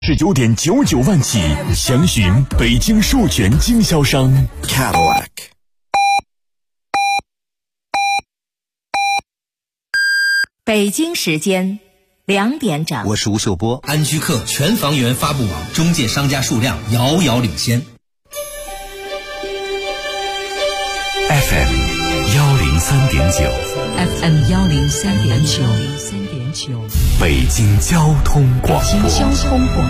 19.99万起，详询北京授权经销商 Cadillac。 北京时间2点整， 我是吴秀波。 安居客全房源发布网中介商家数量遥遥领先。 FM 103.9 FM 103.9， 北京交通广播。 北京交通广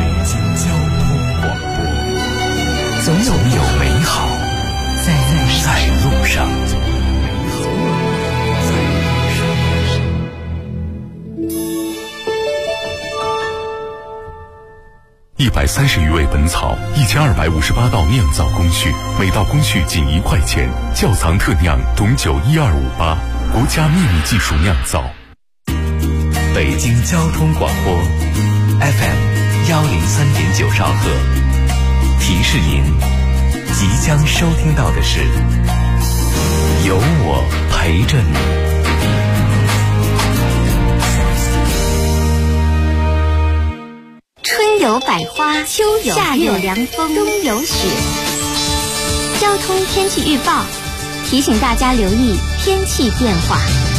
播，总有美好在路上。130余味本草，1258道酿造工序，每道工序仅1块钱。窖藏特酿董酒12588，国家秘密技术酿造。北京交通广播 FM 103.9兆赫，提示您即将收听到的是有我陪着你。 春有百花，秋有夏有凉风，冬有雪。交通天气预报提醒大家留意天气变化。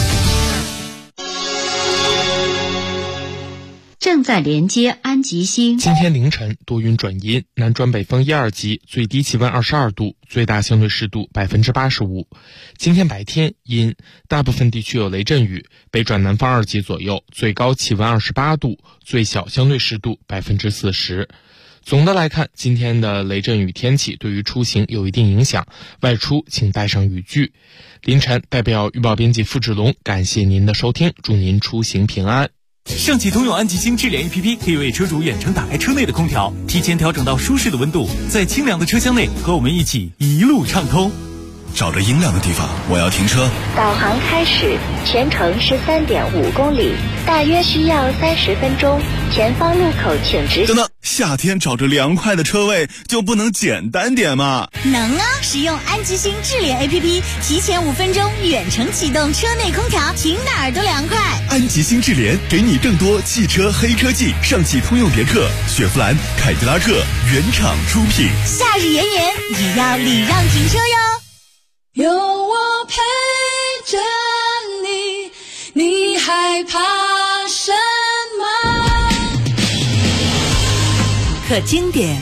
正在连接安吉星。 今天凌晨多云转阴，南转北风1、2级，最低气温22度，最大相对湿度85%。今天白天阴，大部分地区有雷阵雨，北转南方2级左右，最高气温28度，最小相对湿度40%。总的来看，今天的雷阵雨天气对于出行有一定影响，外出请带上雨具。凌晨代表预报编辑付志龙感谢您的收听，祝您出行平安。 上汽通用安吉星智联 APP 可以为车主远程打开车内的空调，提前调整到舒适的温度，在清凉的车厢内和我们一起一路畅通。 找着阴凉的地方，我要停车。 导航开始，全程是3.5公里，大约需要30分钟。前方路口请直行。 等等，夏天找着凉快的车位就不能简单点吗？ 能啊！使用安吉星智联 APP， 提前5分钟远程启动车内空调，停哪儿都凉快。 安吉星智联给你更多汽车黑科技，上汽通用别克、雪佛兰、凯迪拉克原厂出品。 夏日炎炎，也要礼让停车哟。 有我陪着你，你害怕什么？ 可经典，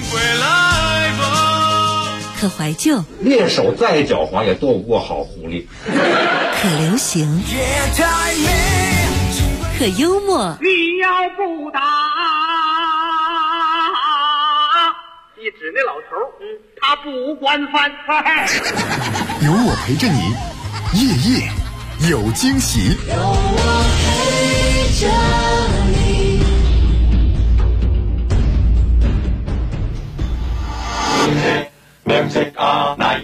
可怀旧， 猎手再狡猾也斗不过好狐狸。 可流行，可幽默。 你要不打，你指那老头，他不惯犯。 有我陪着你，夜夜有惊喜。 有我陪着你。 Music all night。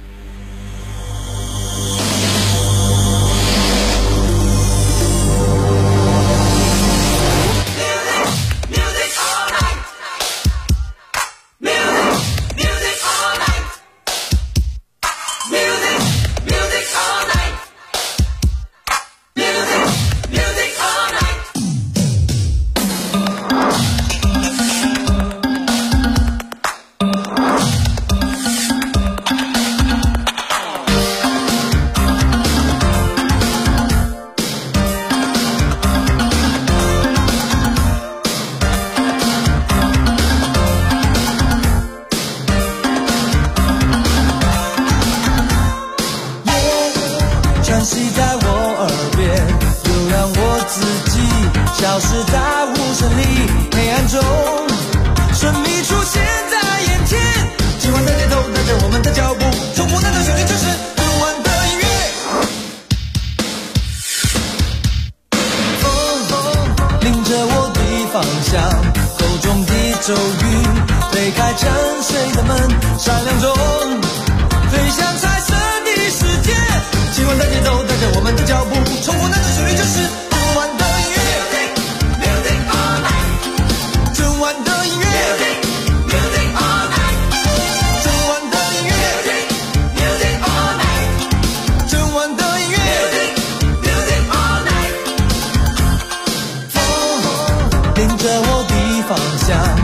消失在无声里，黑暗中神秘出现在眼前。今晚的街头带着我们的脚步，重复那种旋律，就是很晚的音乐。风领着我的方向，口中的咒语推开沉睡的门，闪亮中飞向彩色的世界。今晚的街头带着我们的脚步，重复那种旋律，就是很晚的音乐。整晚的音乐，整晚的音乐，整晚的音乐。风领着我的方向，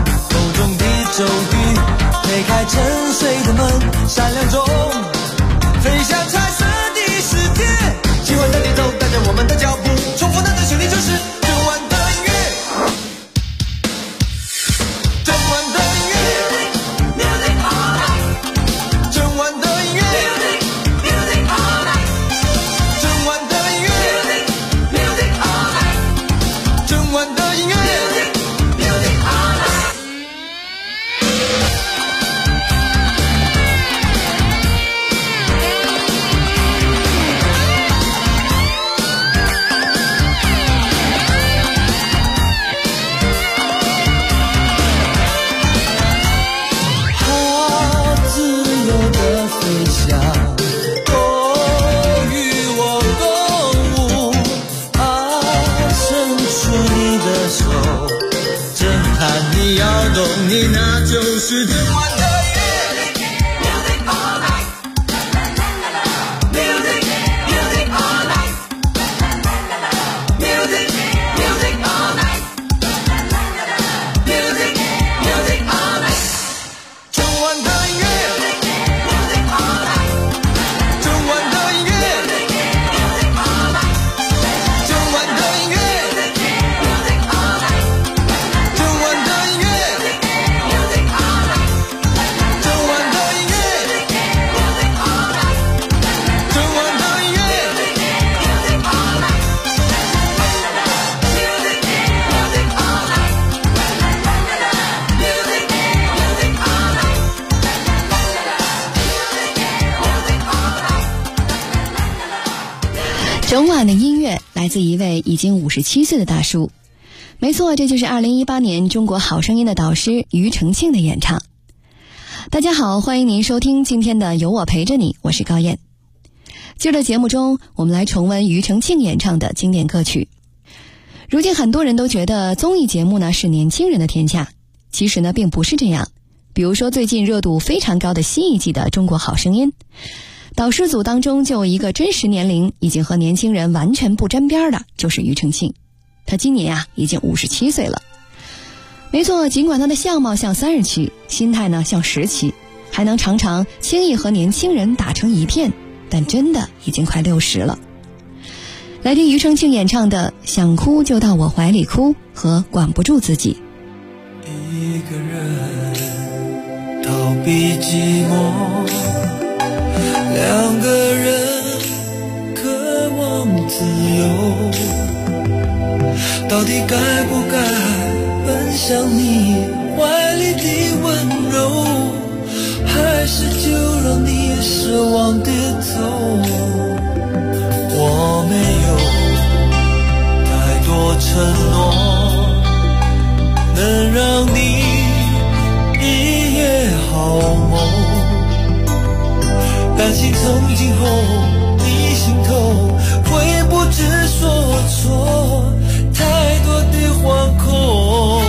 动你，那就是整晚的整晚的音乐来自一位已经57岁的大叔。没错，这就是2018年中国好声音的导师庾澄庆的演唱。大家好，欢迎您收听今天的有我陪着你，我是高燕。今儿的节目中，我们来重温庾澄庆演唱的经典歌曲。如今很多人都觉得综艺节目呢是年轻人的天下，其实呢并不是这样。比如说最近热度非常高的新一季的中国好声音，导师组当中就有一个真实年龄已经和年轻人完全不沾边的，就是庾澄庆。他今年已经57岁了。没错，尽管他的相貌像30期，心态呢像10期，还能常常轻易和年轻人打成一片，但真的已经快60了。来听庾澄庆演唱的《想哭就到我怀里哭》和《管不住自己》。 一个人逃避寂寞，两个人渴望自由，到底该不该奔向你怀里的温柔，还是就让你失望跌头？我没有太多承诺，能让你一夜好梦，担心从今后你心痛会不知所措，太多的惶恐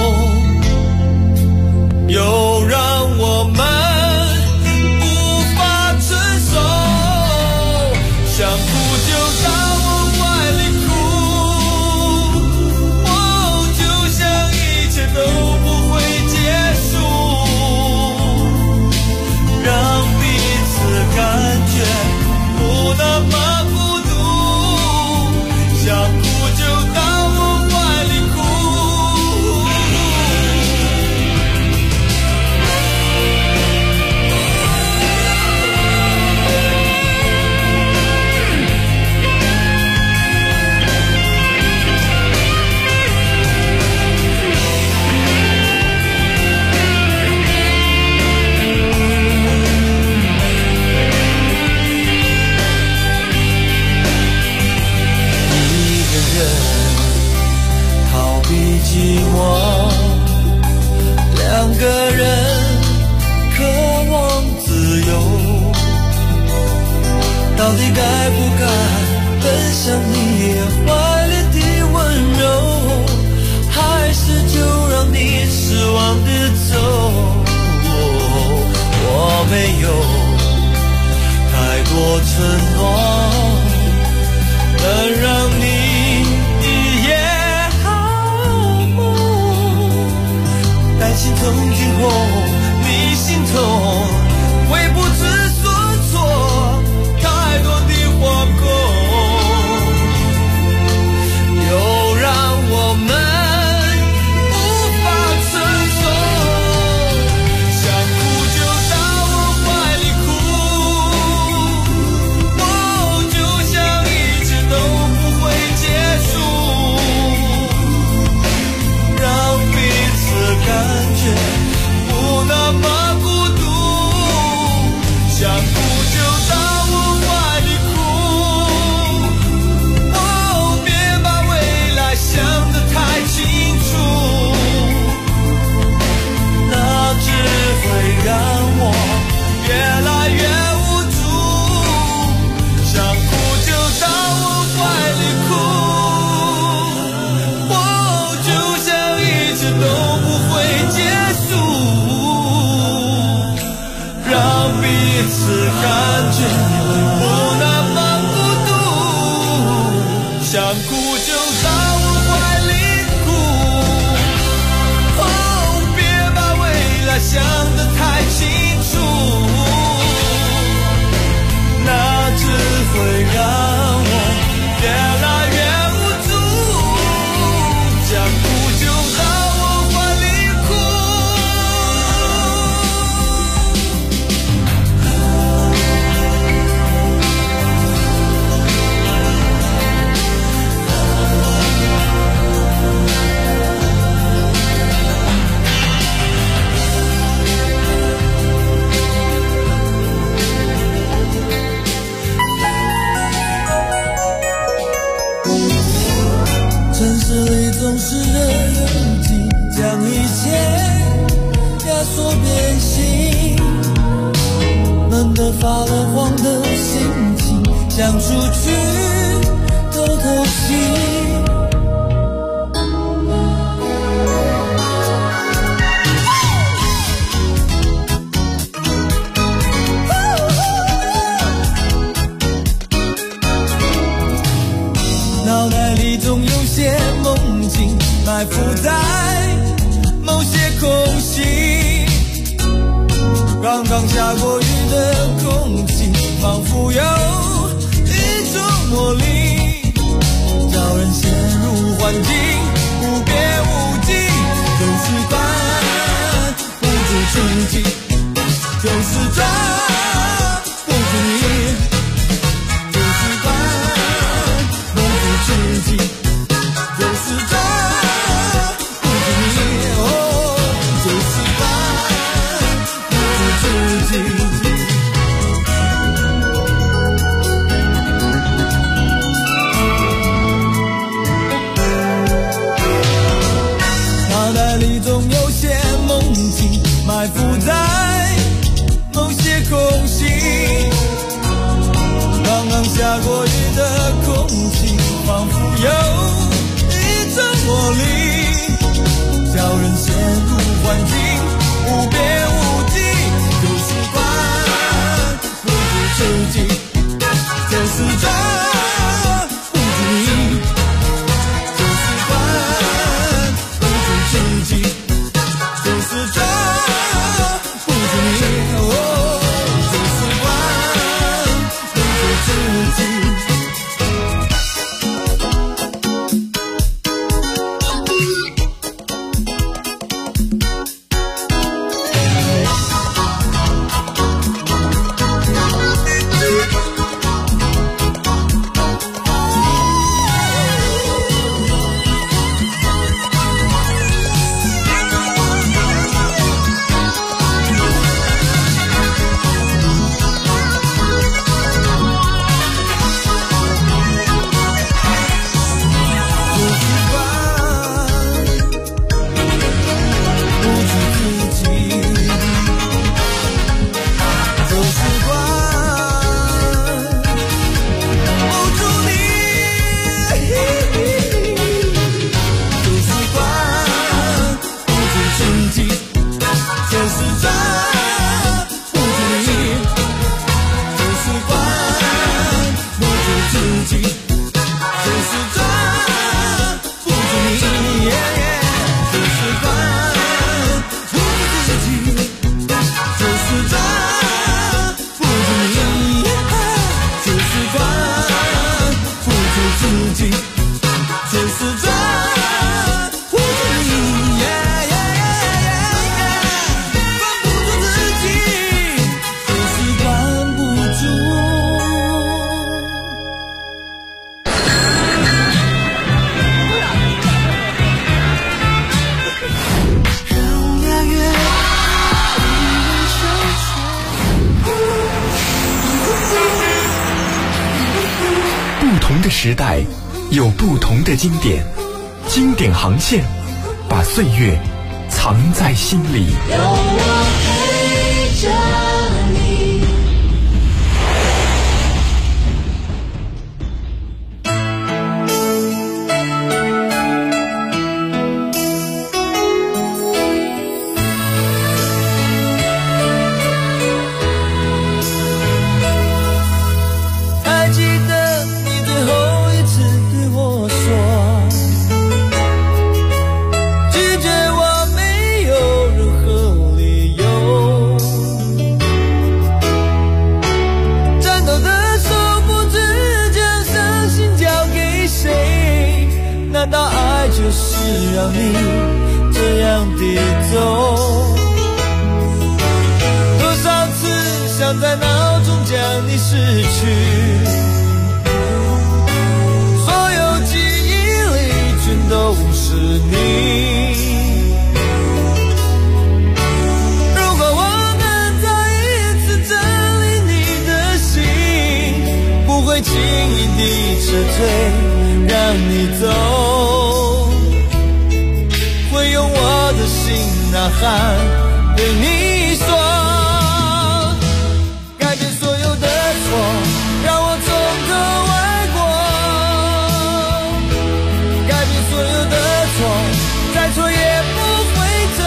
又让我们无法承受，想哭就到我怀里哭，就像一切都不会结束，让彼此感觉不那么孤独，想哭就到我怀里哭。寂寞，两个人渴望自由，到底该不该奔向你怀里的温柔，还是就让你失望的走？我没有太多承诺，能让你一夜担心从今后你心痛会不知所措，太多的惶恐又让我们无法承受，想哭就到我怀里哭，就像一切都不会结束，让彼此感觉不那么孤独， 所变形，闷得发了慌的心情，想出去透透气。脑袋里总有些梦境埋伏在某些空隙，刚刚下过雨的空气仿佛有一种魔力，叫人陷入幻境，无边无际，就是关不住自己，就是抓不住你，就是关不住自己，就是抓不住你，哦，就是关不住自己。脑袋里总有些梦境埋伏在某些空隙，刚刚下过雨的空气仿佛有一种魔力，叫人陷入幻境，无边无际，就是关不住自己，就是抓不住你，就是关不住自己，就是抓不住你，哦，就是关不住自己。 时代有不同的经典，经典航线把岁月藏在心里。 有我陪着你。 还记得你最后一次对我说，拒绝我没有任何理由，颤抖的手不知将伤心交给谁，难道爱就是让你这样低头？多少次想在脑中将你失去，所有记忆里全都是你。如果我能再一次占领你的心，不会轻易地撤退，让你走，会用我的心呐喊， 对你说，改变所有的错，让我从头爱过，改变所有的错，再错也不会走，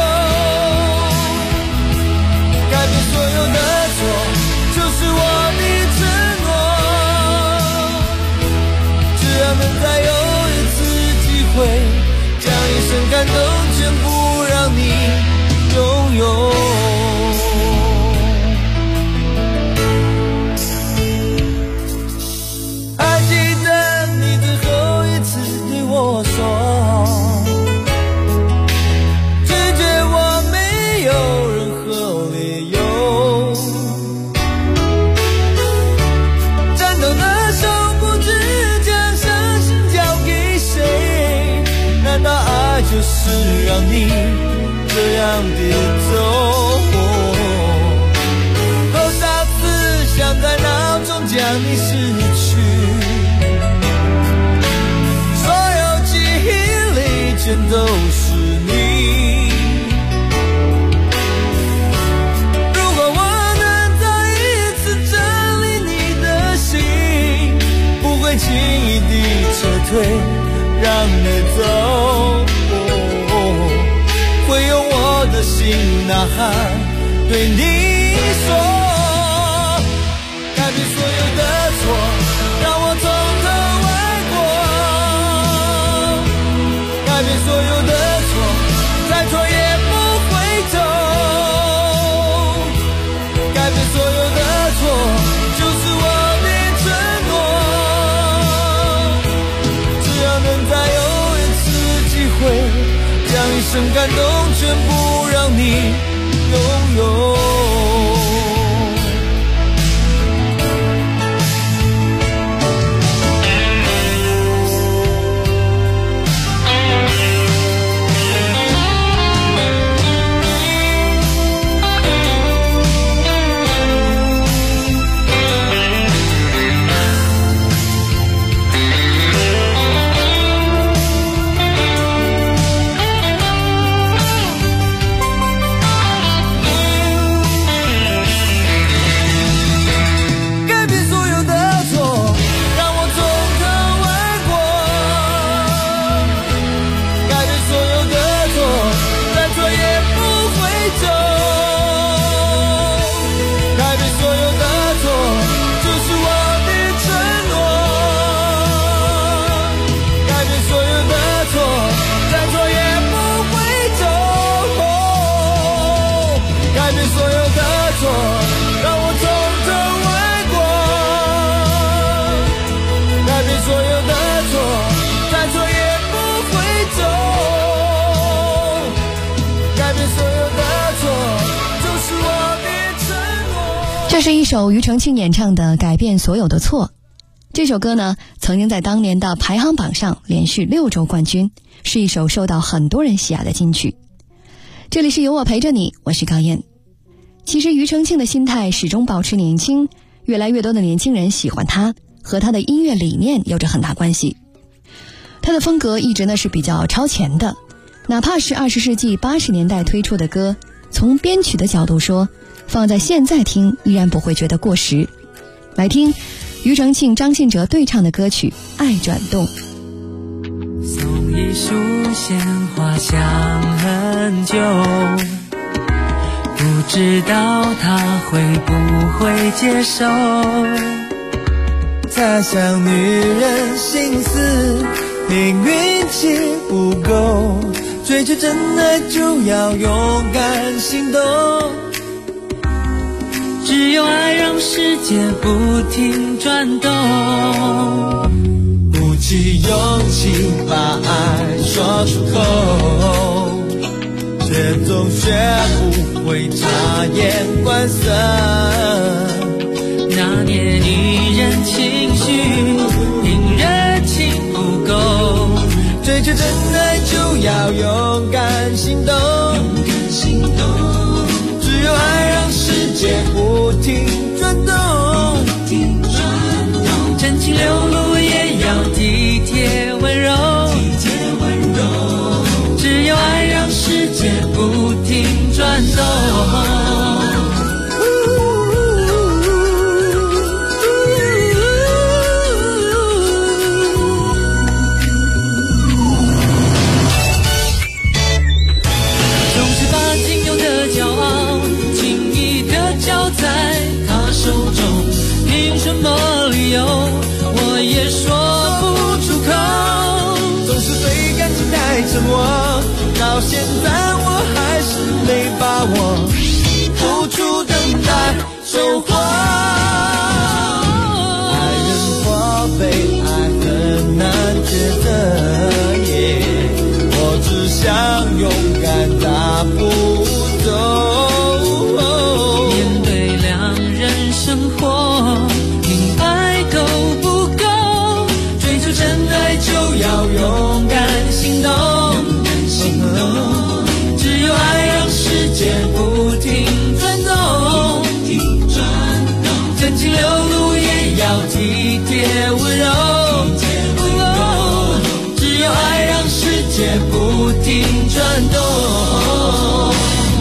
改变所有的错，就是我的承诺，只要能再有一次机会，将一生感动全部让你拥有。还记得你最后一次对我说，拒绝我没有任何理由，颤抖的手不知将伤心交给谁，难道爱就是让你这样的走？多少次想在脑中将你失去，所有记忆里全都是你。如果我能再一次整理你的心，不会轻易地撤退，让你走，会用我的心呐喊对你说，改变所有的错，让我从头爱过，改变所有的错，再错也不会走，改变所有的错，就是我的承诺，只要能再有一次机会，将一生感动全部让你拥有。 这是一首庾澄庆演唱的《改变所有的错》。这首歌呢，曾经在当年的排行榜上连续6周冠军，是一首受到很多人喜爱的金曲。这里是有我陪着你，我是高燕。其实庾澄庆的心态始终保持年轻，越来越多的年轻人喜欢他，和他的音乐理念有着很大关系。他的风格一直呢是比较超前的，哪怕是20世纪80年代推出的歌，从编曲的角度说，放在现在听依然不会觉得过时。来听庾澄庆、张信哲对唱的歌曲《爱转动》。 送一束鲜花想很久，不知道他会不会接受。 他想女人心思，凭运气不够，追求真爱就要勇敢行动。 只有爱让世界不停转动， 鼓起勇气把爱说出口，却总学不会察言观色， 拿捏女人情绪，凭热情不够， 追求真爱就要勇敢行动，只有爱让世界不停转动， 真情流露也要体贴温柔，只有爱让世界不停转动。 到现在我还是没把握，付出等待收获。爱人花被爱很难抉择，我只想勇敢大步走。 面对两人生活，明白够不够，追求真爱就要勇敢行动。只有爱让世界不停转动，真情流露也要体贴温柔。只有爱让世界不停转动。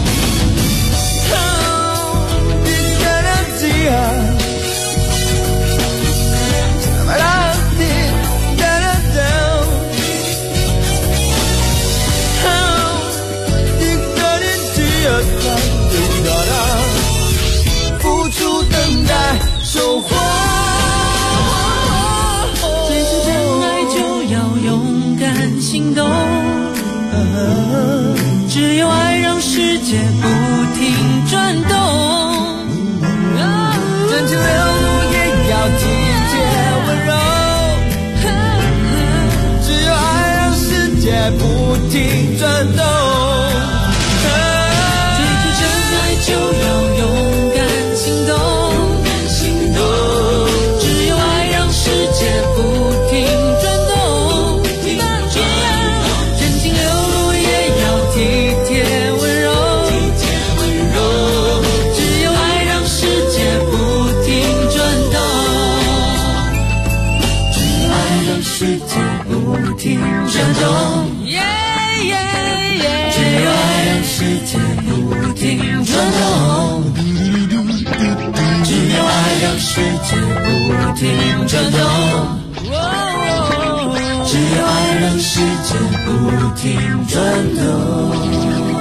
付出等待收获，追求真爱就要勇敢行动。只有爱让世界不停转动，真情流露也要体贴温柔。只有爱让世界不停转动。就要勇敢行动，只有爱让世界不停转动，真情流露也要体贴温柔，只有爱让世界不停转动，只有爱让世界不停转动，只有爱让世界不停转动，只有爱让世界不停转动，只有爱让世界不停转动。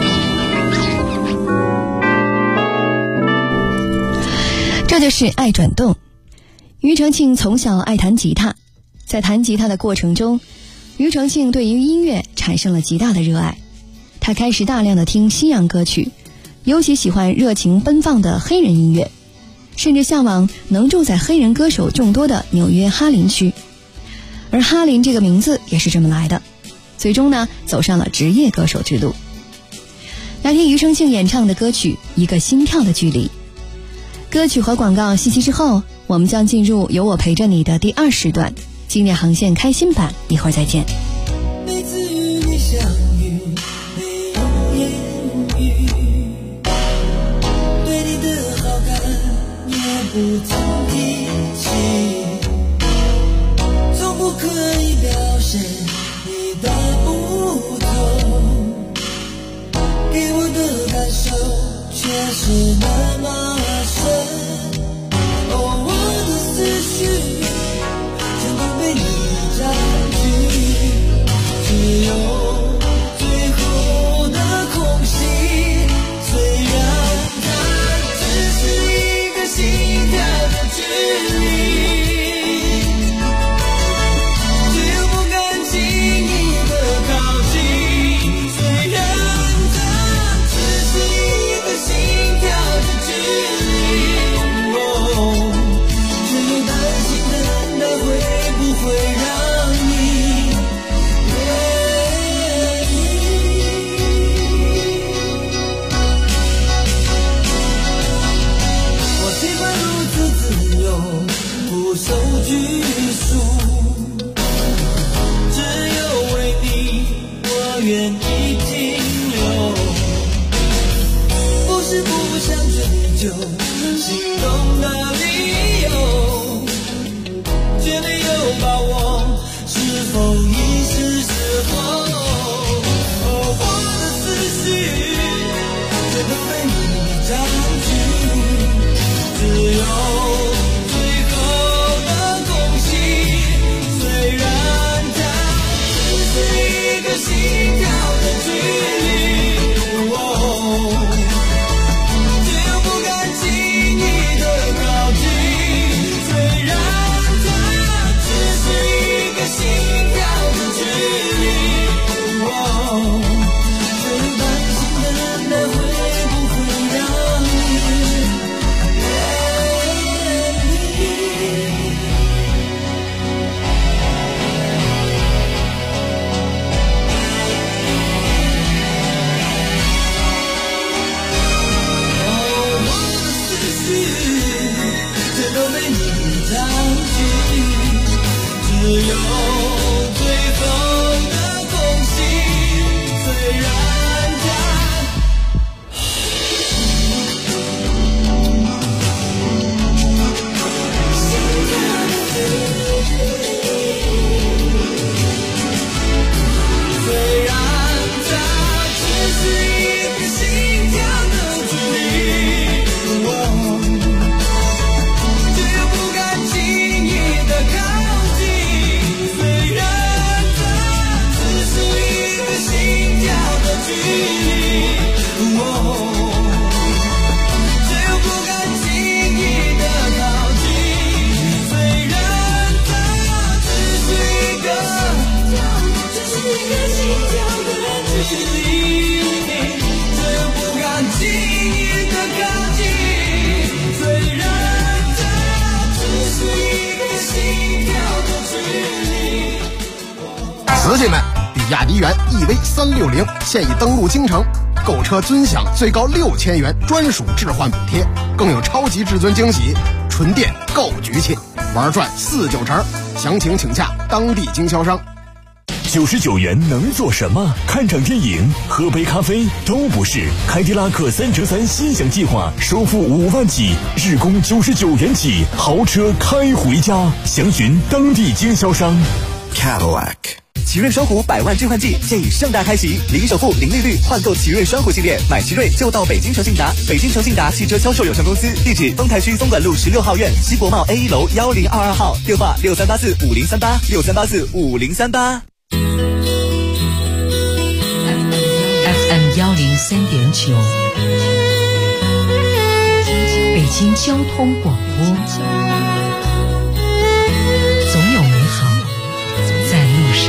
这就是爱转动。庾澄庆从小爱弹吉他，在弹吉他的过程中，庾澄庆对于音乐产生了极大的热爱。他开始大量的听西洋歌曲，尤其喜欢热情奔放的黑人音乐，甚至向往能住在黑人歌手众多的纽约哈林区。而哈林这个名字也是这么来的，最终呢走上了职业歌手之路。来听庾澄庆演唱的歌曲《一个心跳的距离》。歌曲和广告信息之后，我们将进入有我陪着你的第2时段，经典航线开心版，一会儿再见。 每次与你相遇没有言语，对你的好感也不曾提起，从不刻意表现你的不同，给我的感受却是那么深。哦，我的思绪全都被你占据，只有最后的空隙，虽然它只是一个心跳的距离，只有不敢轻易的靠近，虽然它只是一个心跳的距离，只有担心等待会不会让你愿意。我喜欢如此自由，不受拘束，只有为你我愿意停留，不是不想追究心动的理由，却没有把握是否已是时候。哦，我的思绪全都被你靠近，最让人的只是一个心跳的距离。 司机们，比亚迪元 EV360现已登陆京城，购车尊享最高6000元专属置换补贴，更有超级至尊惊喜，纯电够局气，玩转4-9成。详情请洽当地经销商。 99元能做什么？看场电影、喝杯咖啡都不是。凯迪拉克3乘3心享计划，首付5万起，日供99元起，豪车开回家。详询当地经销商。 Cadillac。奇瑞双虎100万置换季现已盛大开启，零首付、零利率换购奇瑞双虎系列，买奇瑞就到北京诚信达。北京诚信达汽车销售有限公司，地址丰台区松管路16号院西国贸 A1 楼1022号，电话63845038，63845038。 FM 103.9，北京交通广播，总有美好在路上。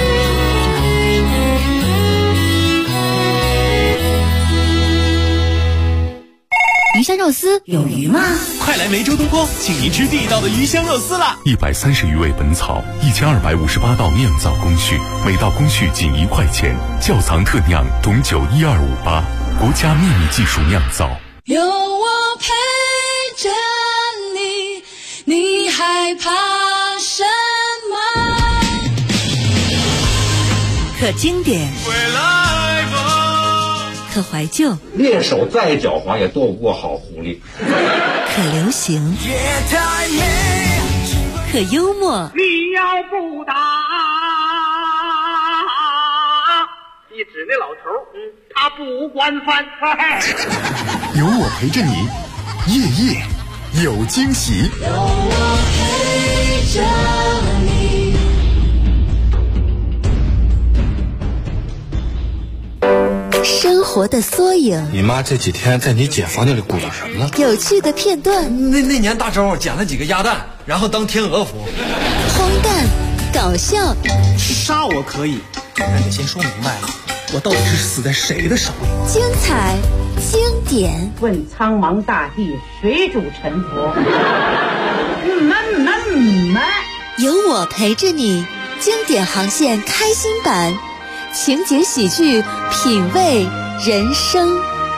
鱼香肉丝有鱼吗？ 快来梅州东坡，请您吃地道的鱼香肉丝啦 ！130余味本草，1258道酿造工序，每道工序仅1块钱，窖藏特酿董酒12588，国家秘密技术酿造。 有我陪着你，你害怕什么？ 可经典，可怀旧， 猎手再狡猾也斗不过好狐狸。 可流行，可幽默。 你要不打，你指那老头，他不惯犯。 有我陪着你，夜夜有惊喜。 有我陪着你。 生活的缩影， 你妈这几天在你姐房间里鼓捣什么呢？ 有趣的片段。 那年大周捡了几个鸭蛋，然后当天鹅服。 荒诞，搞笑。 杀我可以，但得先说明白了，我到底是死在谁的手里？ 精彩，经典。 问苍茫大地，谁主沉浮？ 有我陪着你，经典航线开心版。情景喜剧，品味人生。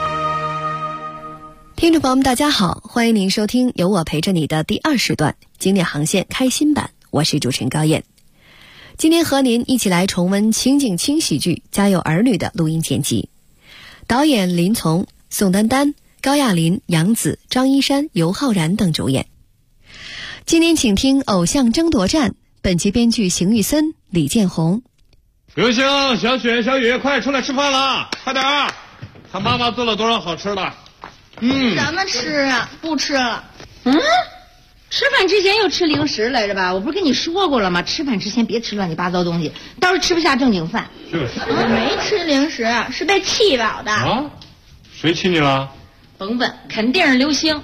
听众朋友们大家好，欢迎您收听有我陪着你的第2时段经典航线开心版，我是主持人高燕。今天和您一起来重温情景轻喜剧《家有儿女》的录音剪辑，导演林从、宋丹丹、高亚麟、杨紫、张一山、尤浩然等主演。今天请听偶像争夺战，本集编剧邢玉森、李建宏。 刘星、小雪、小雨，快出来吃饭了，快点儿！看妈妈做了多少好吃的。 什么吃啊？不吃了。吃饭之前又吃零食来着吧？我不是跟你说过了吗？吃饭之前别吃乱七八糟东西，到时候吃不下正经饭。 就是。 我没吃零食，是被气饱的。 啊？谁气你了？ 甭问，肯定是刘星。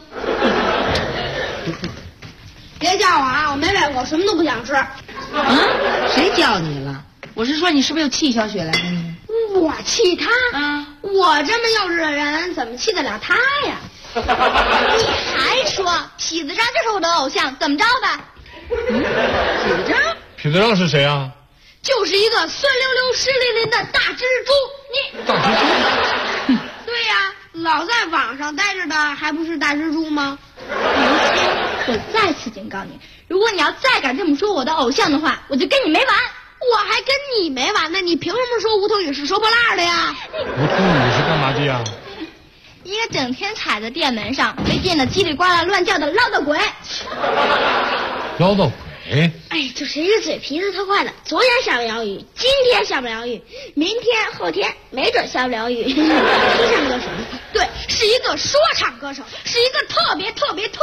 别叫我啊！我没胃口，什么都不想吃。 谁叫你了？我是说你是不是又气小雪来着？ 我气他？我这么幼稚的人，怎么气得了他呀？你还说痞子张就是我的偶像，怎么着吧？ 痞子张？ 痞子张是谁啊？ 就是一个酸溜溜、湿淋淋的大蜘蛛。 大蜘蛛？ 对呀，老在网上待着的，还不是大蜘蛛吗？我再次警告你，如果你要再敢这么说我的偶像的话，我就跟你没完。我还跟你没完呢，你凭什么说无头雨是收破烂的呀？ 无头雨是干嘛的呀？ 一个整天踩在店门上，被电得叽里呱啦乱叫的唠叨鬼。 唠叨鬼？ 哎，就是一个嘴皮子特快的，昨天下不了雨，今天下不了雨，明天后天没准下不了雨。说唱歌手，对，是一个说唱歌手，是一个特别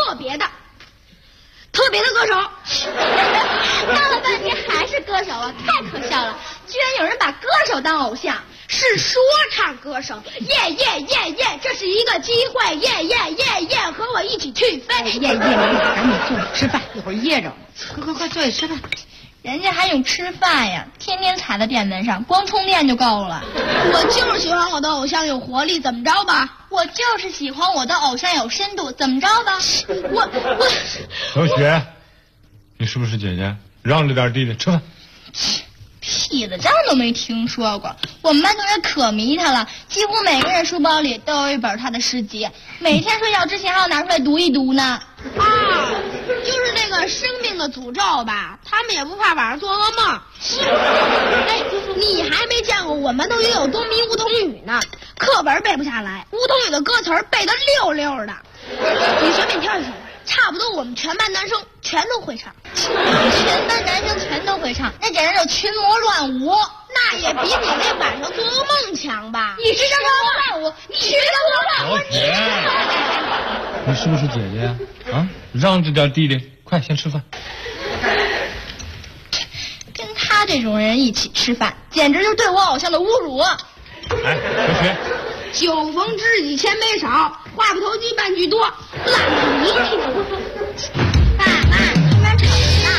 的歌手。闹了半天还是歌手啊，太可笑了！居然有人把歌手当偶像，是说唱歌手，耶耶耶耶！这是一个机会，耶耶耶耶！和我一起去飞， 耶耶！赶紧坐着吃饭，一会儿噎着。快坐下吃饭。 人家还用吃饭呀，天天踩在电门上，光充电就够了。我就是喜欢我的偶像有活力，怎么着吧？我就是喜欢我的偶像有深度，怎么着吧？我小雪，你是不是姐姐？让着点弟弟吃饭。 屁的，这都没听说过。我们班同学可迷他了，几乎每个人书包里都有一本他的诗集，每天睡觉之前还要拿出来读一读呢。啊，就是那个生命的诅咒吧？他们也不怕晚上做噩梦。哎，你还没见过我们都也有多迷梧桐雨呢，课本背不下来，梧桐雨的歌词背得溜溜的。你随便挑一首。差不多我们全班男生全都会唱，全班男生全都会唱，那简直就群魔乱舞，那也比你那晚上做噩梦强吧？你是群魔乱舞，你是魔乱舞， 你是不是姐姐啊？让着点弟弟，快先吃饭。 跟他这种人一起吃饭，简直就是对我偶像的侮辱。 哎，小雪。 酒逢知己千杯少，话不投机半句多，懒得你听。爸妈，你们吵呢？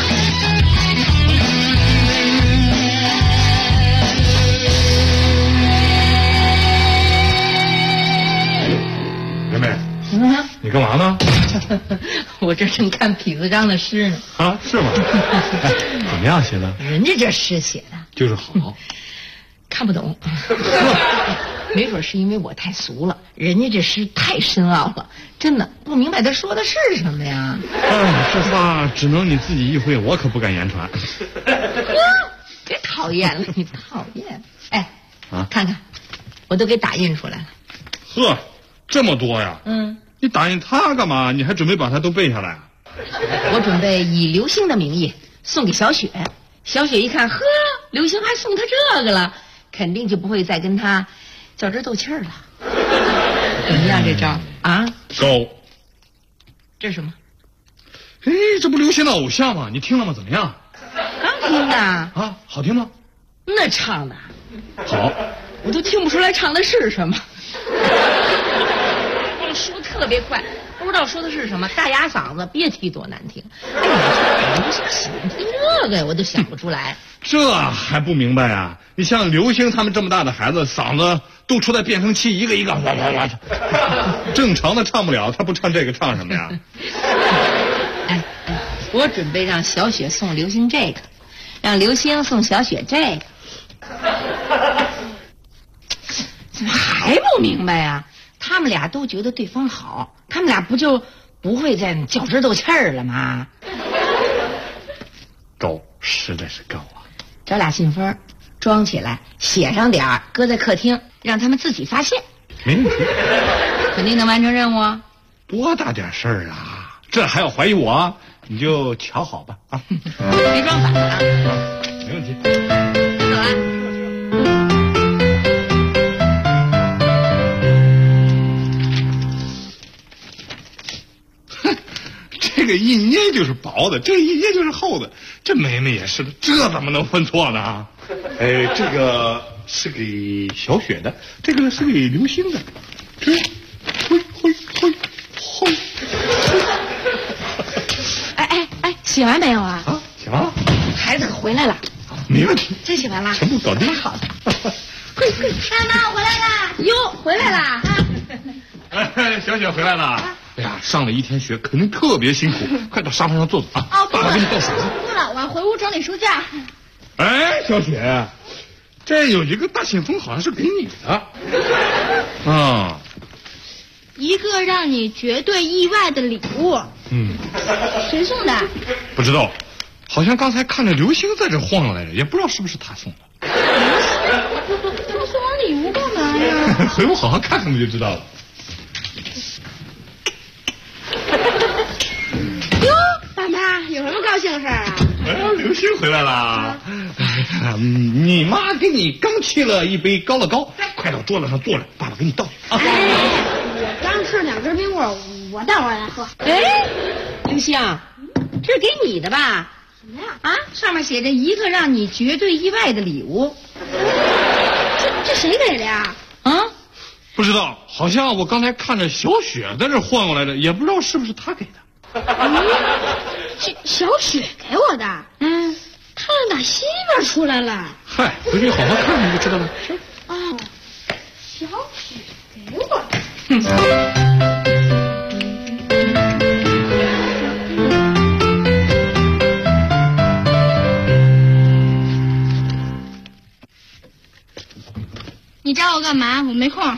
妹妹，你干嘛呢？ 我这正看痞子章的诗呢。 啊，是吗？哎，怎么样写的？ 人家这诗写的就是好， 看不懂。没准是因为我太俗了，人家这诗太深奥了，真的不明白他说的是什么呀。 这话只能你自己意会，我可不敢言传。 别讨厌了，你讨厌。哎，看看，我都给打印出来了。 呵，这么多呀？你打印它干嘛？你还准备把它都背下来？ 我准备以刘星的名义送给小雪，小雪一看，呵，刘星还送他这个了，肯定就不会再跟他较真斗气儿了。怎么样这招啊？ 高。 这是什么？ 哎，这不刘星的偶像吗？你听了吗？怎么样？ 刚听的啊，好听吗？ 那唱的好， 我都听不出来唱的是什么。说特别快，不知道说的是什么，大哑嗓子，别提多难听。哎呀，我喜欢听这个，我都想不出来。 这还不明白啊？你像刘星他们这么大的孩子，嗓子都处在变声期，一个一个哇哇哇，正常的唱不了，他不唱这个唱什么呀？ 哎，我准备让小雪送刘星这个，让刘星送小雪这个。怎么还不明白呀？他们俩都觉得对方好，他们俩不就不会再较真斗气儿了吗？ 高，实在是高啊！ 找俩信封，装起来，写上点儿，搁在客厅，让他们自己发现。 没问题， 肯定能完成任务啊！ 多大点事儿啊！这还要怀疑我？你就瞧好吧啊！ 别装反了啊！ 没问题。 走啊！ 这个一捏就是薄的，这一捏就是厚的，这梅梅也是的，这怎么能分错呢？哎，这个是给小雪的，这个是给刘星的。这，嘿。 哎，写完没有啊？ 啊，写完了。 孩子可回来了。 没问题。 真写完了？ 全部搞定。 太好了。快， 妈妈，我回来啦！ 哟，回来啦！ 哎，小雪回来了。哎呀，上了一天学，肯定特别辛苦。快到沙发上坐坐啊！ 哦， 爸爸给你倒水。 不了，我要回屋整理书架。 哎，小雪，这有一个大信封，好像是给你的。啊。 一个让你绝对意外的礼物。谁送的？ 不知道，好像刚才看着刘星在这晃来着，也不知道是不是他送的。 他送我礼物干嘛呀？ 回屋好好看看不就知道了。 哟，爸妈有什么高兴事儿啊？ 刘星回来了。你妈给你刚沏了一杯高乐高，快到桌子上坐着，爸爸给你倒去啊。 我刚吃2根冰棍，我待会儿来喝。 哎，刘星，这是给你的吧？ 什么呀？ 啊，上面写着一个让你绝对意外的礼物。 这谁给的呀？ 啊， 不知道，好像我刚才看着小雪在这晃过来的，也不知道是不是她给的。 小雪给我的。她到打西边出来了。 嗨，回去好好看看就知道了。 哦，小许给我。你找我干嘛？我没空。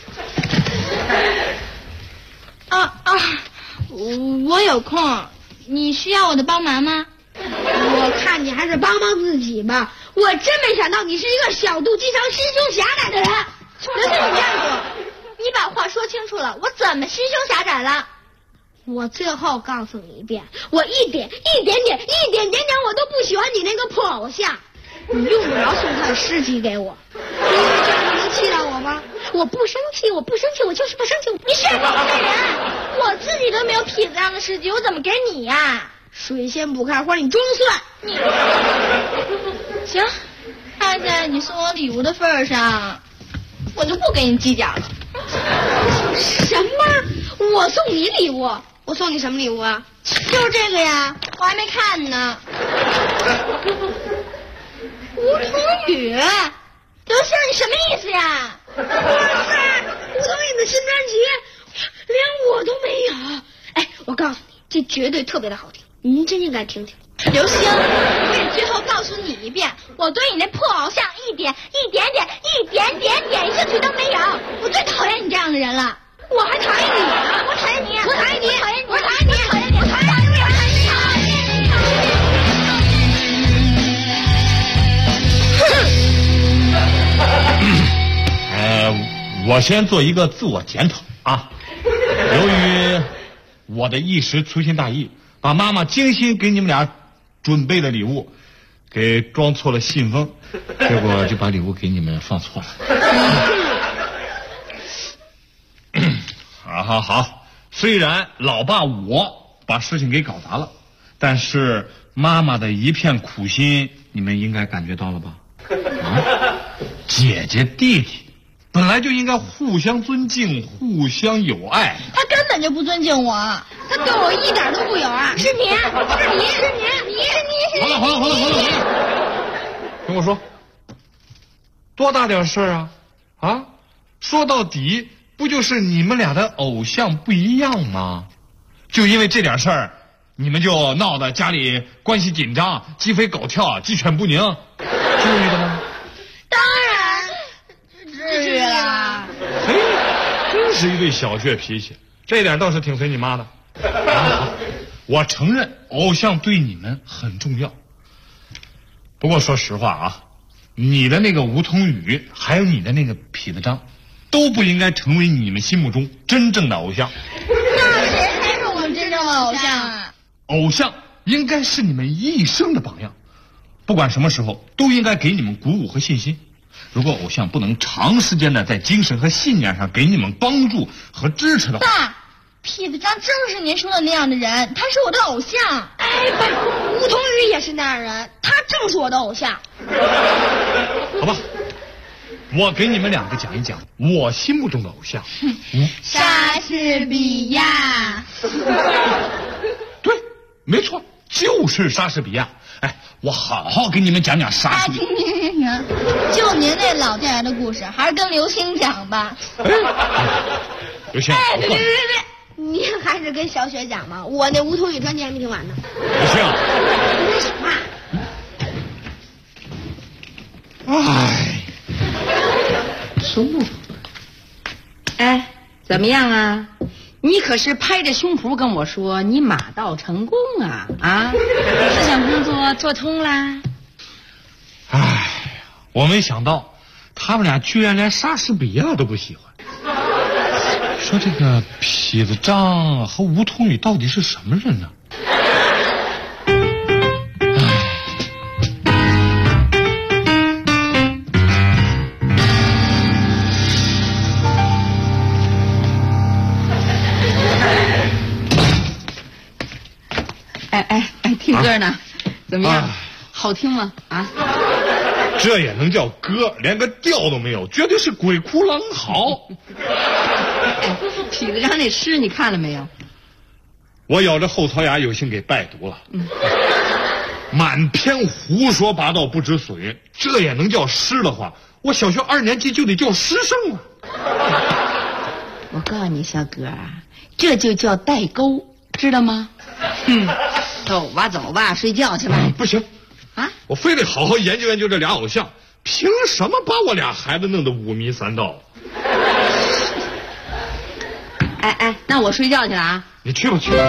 我有空。你需要我的帮忙吗？我看你还是帮帮自己吧。我真没想到你是一个小肚鸡肠、心胸狭窄的人。刘星，你站住！你把话说清楚了，我怎么心胸狭窄了？我最后告诉你一遍，我一点点我都不喜欢你那个破偶像。你用不着送他的诗集给我。你以为这样能气到我吗？我不生气，我就是不生气。你是我的人，我自己都没有痞子这样的诗集，我怎么给你呀？水仙不开花，你装蒜。你行，看在你送我礼物的份上，我就不跟你计较了。什么？我送你礼物？我送你什么礼物啊？就是这个呀，我还没看呢。梧桐雨，刘星，你什么意思呀？哇塞，梧桐雨的新专辑，连我都没有。哎，我告诉你，这绝对特别的好听，您真应该听听。刘星，我也最后告诉你一遍，我对你那破偶像一点兴趣都没有。我最讨厌你这样的人了。我还讨厌你啊！我讨厌你！我讨厌你！我讨厌你！我讨厌你！我讨厌你！我讨厌你！ 我先做一个自我检讨啊。由于我的一时粗心大意，把妈妈精心给你们俩准备的礼物给装错了信封，结果就把礼物给你们放错了。好，虽然老爸我把事情给搞砸了，但是妈妈的一片苦心你们应该感觉到了吧？姐姐弟弟本来就应该互相尊敬，互相友爱。 他根本就不尊敬我，他对我一点都不友爱。是你。 好了，跟我说，多大点事儿啊？说到底不就是你们俩的偶像不一样吗？就因为这点事儿，你们就闹得家里关系紧张，鸡飞狗跳，鸡犬不宁，至于的吗？ 当然至于啦。 真是一对小倔脾气，这一点倒是挺随你妈的。我承认偶像对你们很重要，不过说实话啊，你的那个梧桐雨还有你的那个痞子张都不应该成为你们心目中真正的偶像。 那谁才是我们真正的偶像啊？ 偶像应该是你们一生的榜样，不管什么时候都应该给你们鼓舞和信心。如果偶像不能长时间的在精神和信念上给你们帮助和支持的话， 爸，痞子张正是您说的那样的人，他是我的偶像。哎，梧桐雨也是那样人，他正是我的偶像。 好吧，我给你们两个讲一讲我心目中的偶像。 莎士比亚。 对，没错，就是莎士比亚。哎，我好好给你们讲讲莎士比亚。 停，就您那老电影的故事，还是跟刘星讲吧。 刘星， 别，您还是跟小雪讲吧，我那梧桐雨专辑还没听完呢。 刘星， 你说话。 哎，怎么样啊？你可是拍着胸脯跟我说你马到成功啊！思想工作做通啦。 我没想到他们俩居然连莎士比亚都不喜欢。说这个痞子张和梧桐雨到底是什么人呢？ 听歌呢，怎么样？好听吗？啊？ 这也能叫歌？连个调都没有，绝对是鬼哭狼嚎。 痞子张那诗你看了没有？ 我咬着后槽牙有幸给拜读了。 满篇胡说八道不知损，这也能叫诗的话，我小学2年级就得叫诗圣了。 我告诉你，小哥，这就叫代沟，知道吗？走吧，走吧，睡觉去吧。 不行啊！ 我非得好好研究研究这俩偶像，凭什么把我俩孩子弄得五迷三道？ 哎，那我睡觉去了啊！ 你去吧，去吧。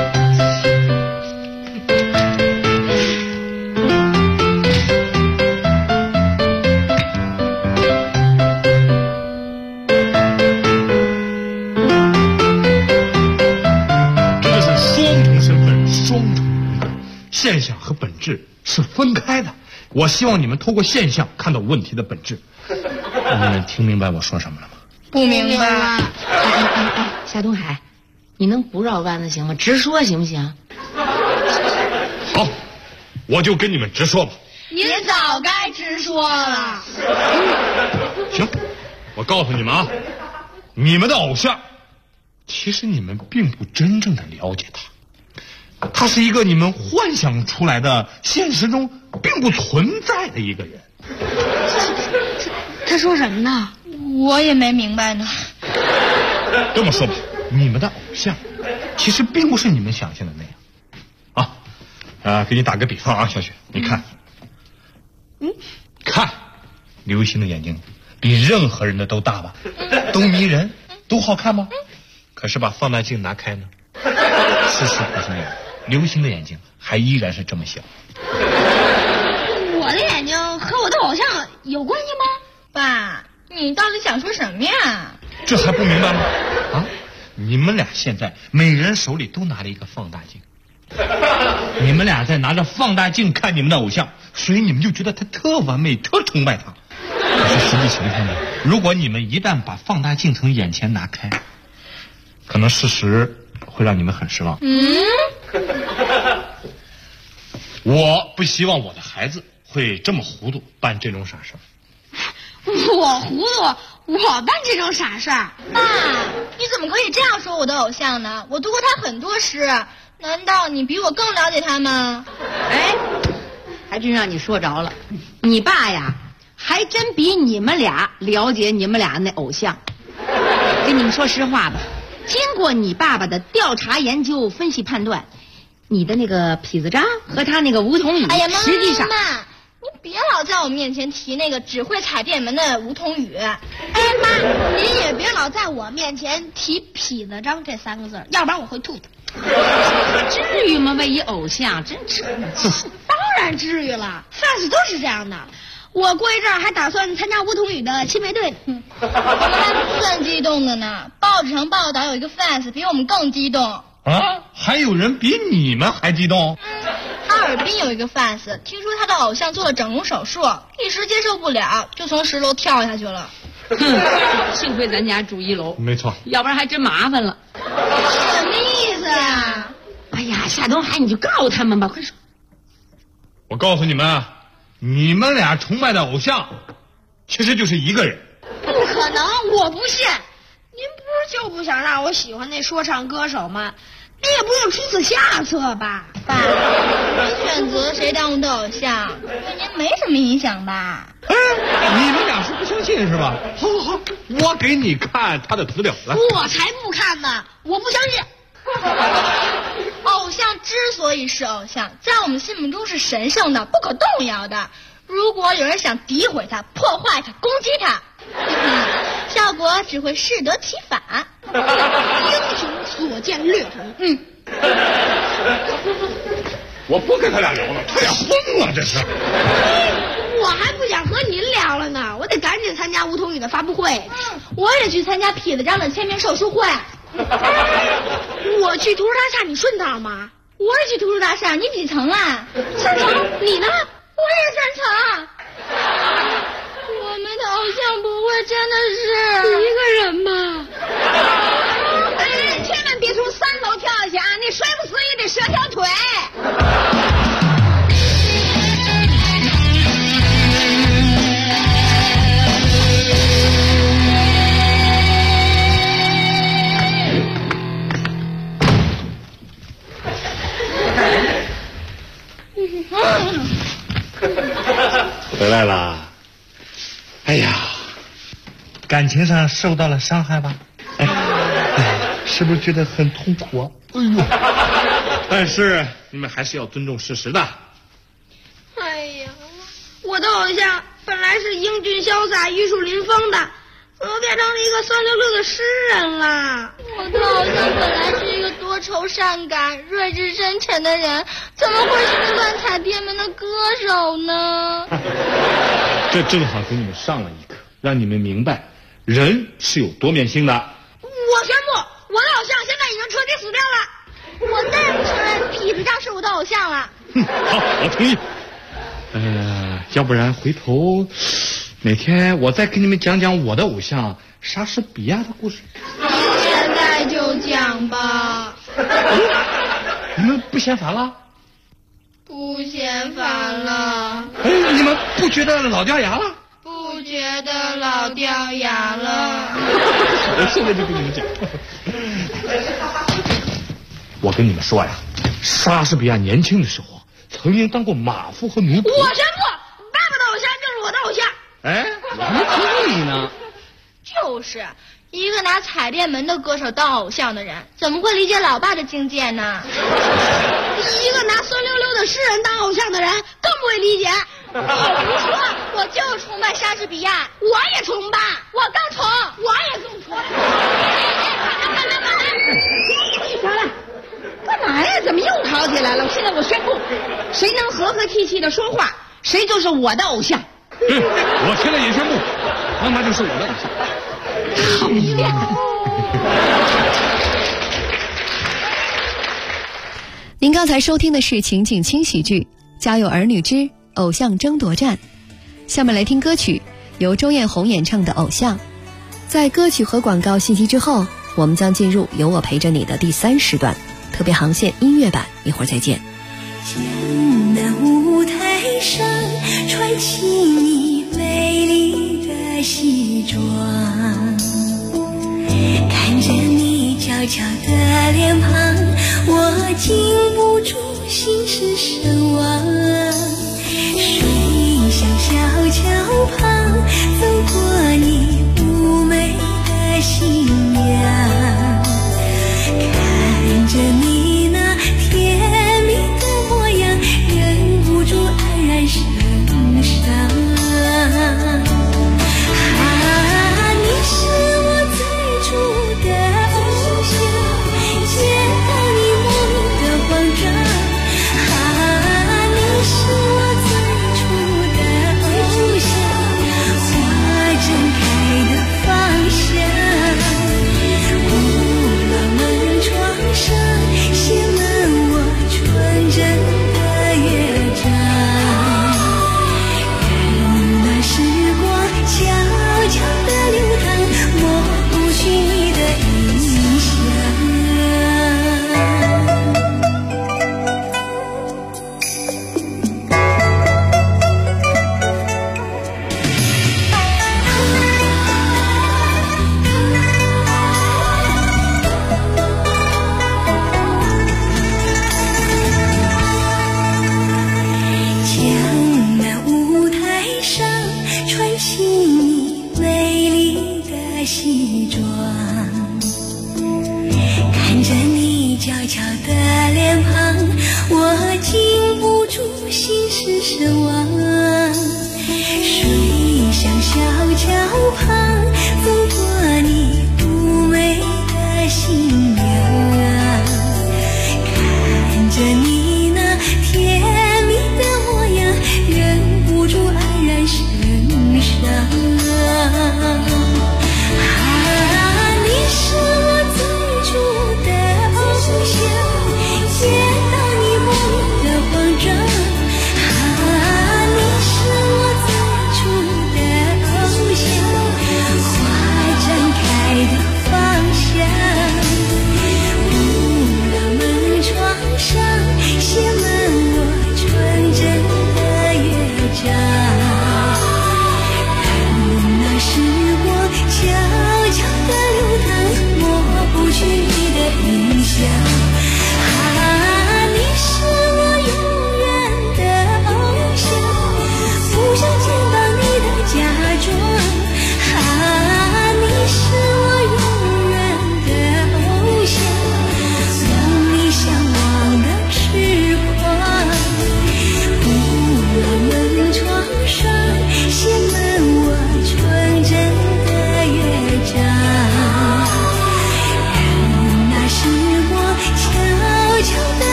这是双重身份，双重人格，现象和本质是分开的。我希望你们透过现象看到问题的本质。你们听明白我说什么了吗？ 不明白。 夏东海，你能不绕弯子行吗？直说行不行？ 好，我就跟你们直说吧。 您早该直说了。 行，我告诉你们啊，你们的偶像，其实你们并不真正的了解他，他是一个你们幻想出来的，现实中并不存在的一个人。 他说什么呢？ 我也没明白呢。 这么说吧，你们的偶像其实并不是你们想象的那样啊。给你打个比方啊，小雪，你看，看，刘星的眼睛比任何人的都大吧，都迷人，都好看吗？可是把放大镜拿开呢，事实不是那样，刘星的眼睛还依然是这么小。 我的眼睛和我的偶像有关系吗？ 爸，你到底想说什么呀？ 这还不明白吗？啊，你们俩现在每人手里都拿了一个放大镜，你们俩在拿着放大镜看你们的偶像，所以你们就觉得他特完美，特崇拜他。可是实际情况呢，如果你们一旦把放大镜从眼前拿开，可能事实会让你们很失望。我不希望我的孩子会这么糊涂，办这种傻事。 我糊涂，我办这种傻事儿。 爸，你怎么可以这样说我的偶像呢？我读过他很多诗，难道你比我更了解他吗？ 哎，还真让你说着了。你爸呀，还真比你们俩了解你们俩那偶像。跟你们说实话吧，经过你爸爸的调查研究、分析判断，你的那个痞子张和他那个梧桐雨， 哎呀， 实际上。 你别老在我面前提那个只会踩电门的梧桐雨。 哎妈，您也别老在我面前提痞子张这3个字，要不然我会吐的。 至于吗？为一偶像，真至于？ 当然至于了，fans 都是这样的。我过一阵儿还打算参加梧桐雨的青梅队呢。 我们还不算激动的呢，报纸上报道有一个 fans 比我们更激动。 啊，还有人比你们还激动？ 哈尔滨有一个 fans， 听说他的偶像做了整容手术，一时接受不了，就从10楼跳下去了。 幸亏咱家住1楼， 没错， 要不然还真麻烦了。 什么意思啊？ 哎呀，夏东海，你就告诉他们吧，快说。 我告诉你们，你们俩崇拜的偶像，其实就是一个人。 不可能，我不信。您不是就不想让我喜欢那说唱歌手吗？你也不用出此下策吧？ 爸，您选择谁当我的偶像，对您没什么影响吧？ 你们俩是不相信是吧？好好好，我给你看他的资料来。 我才不看呢，我不相信。 偶像之所以是偶像，在我们心目中是神圣的、不可动摇的。如果有人想诋毁他、破坏他、攻击他，效果只会适得其反。 英雄所见略同。 我不跟他俩聊了，他俩疯了，这是。 我还不想和您聊了呢，我得赶紧参加梧桐雨的发布会。 我也去参加痞子张的签名售书会。 我去图书大厦，你顺道吗？ 我也去图书大厦，你几层啊 ？3层。你呢？ 我也3层。我们的偶像不会真的是一个人吗？ 哎，千万别从3楼跳下去啊！你摔不死也得折条腿。 回来了。哎呀，感情上受到了伤害吧？哎，是不是觉得很痛苦啊？哎呦！但是你们还是要尊重事实的。 哎呀，我的偶像本来是英俊潇洒、玉树临风的，怎么变成了一个酸溜溜的诗人了？我的偶像本来是一个多愁善感、睿智深沉的人，怎么会是个乱踩电门的歌手呢？ 这正好给你们上了一课，让你们明白人是有多面性的。 我宣布，我的偶像现在已经彻底死掉了。我再不承认痞子张是我的偶像了。 好，我同意。要不然回头哪天我再给你们讲讲我的偶像莎士比亚的故事。 你现在就讲吧。 你们不嫌烦了？ 不嫌烦了。 哎，你们不觉得老掉牙了？ 不觉得老掉牙了。 我现在就跟你们讲。我跟你们说呀，莎士比亚年轻的时候曾经当过马夫和奴仆。 我宣布，爸爸的偶像就是我的偶像。 哎，我还没听过你呢。 就是一个拿踩电门的歌手当偶像的人，怎么会理解老爸的境界呢？一个拿酸溜溜的诗人当偶像的人，更不会理解。我不说，我就崇拜莎士比亚，我也崇拜，我更崇，我也更崇。 干嘛呀？怎么又吵起来了？现在我宣布，谁能和和气气的说话，谁就是我的偶像。 我现在也宣布，妈妈就是我的偶像。 讨厌。 您刚才收听的是情景轻喜剧《家有儿女之偶像争夺战》，下面来听歌曲，由周艳红演唱的《偶像》。在歌曲和广告信息之后，我们将进入有我陪着你的第3时段特别航线音乐版，一会儿再见。 江南舞台上穿起你美丽的西装，看着你娇俏的脸庞，我禁不住心驰神往。水乡小桥旁，走过你妩媚的新娘，看着你那甜蜜的模样，忍不住黯然神伤。你是我最初的偶像，接到你梦的慌张。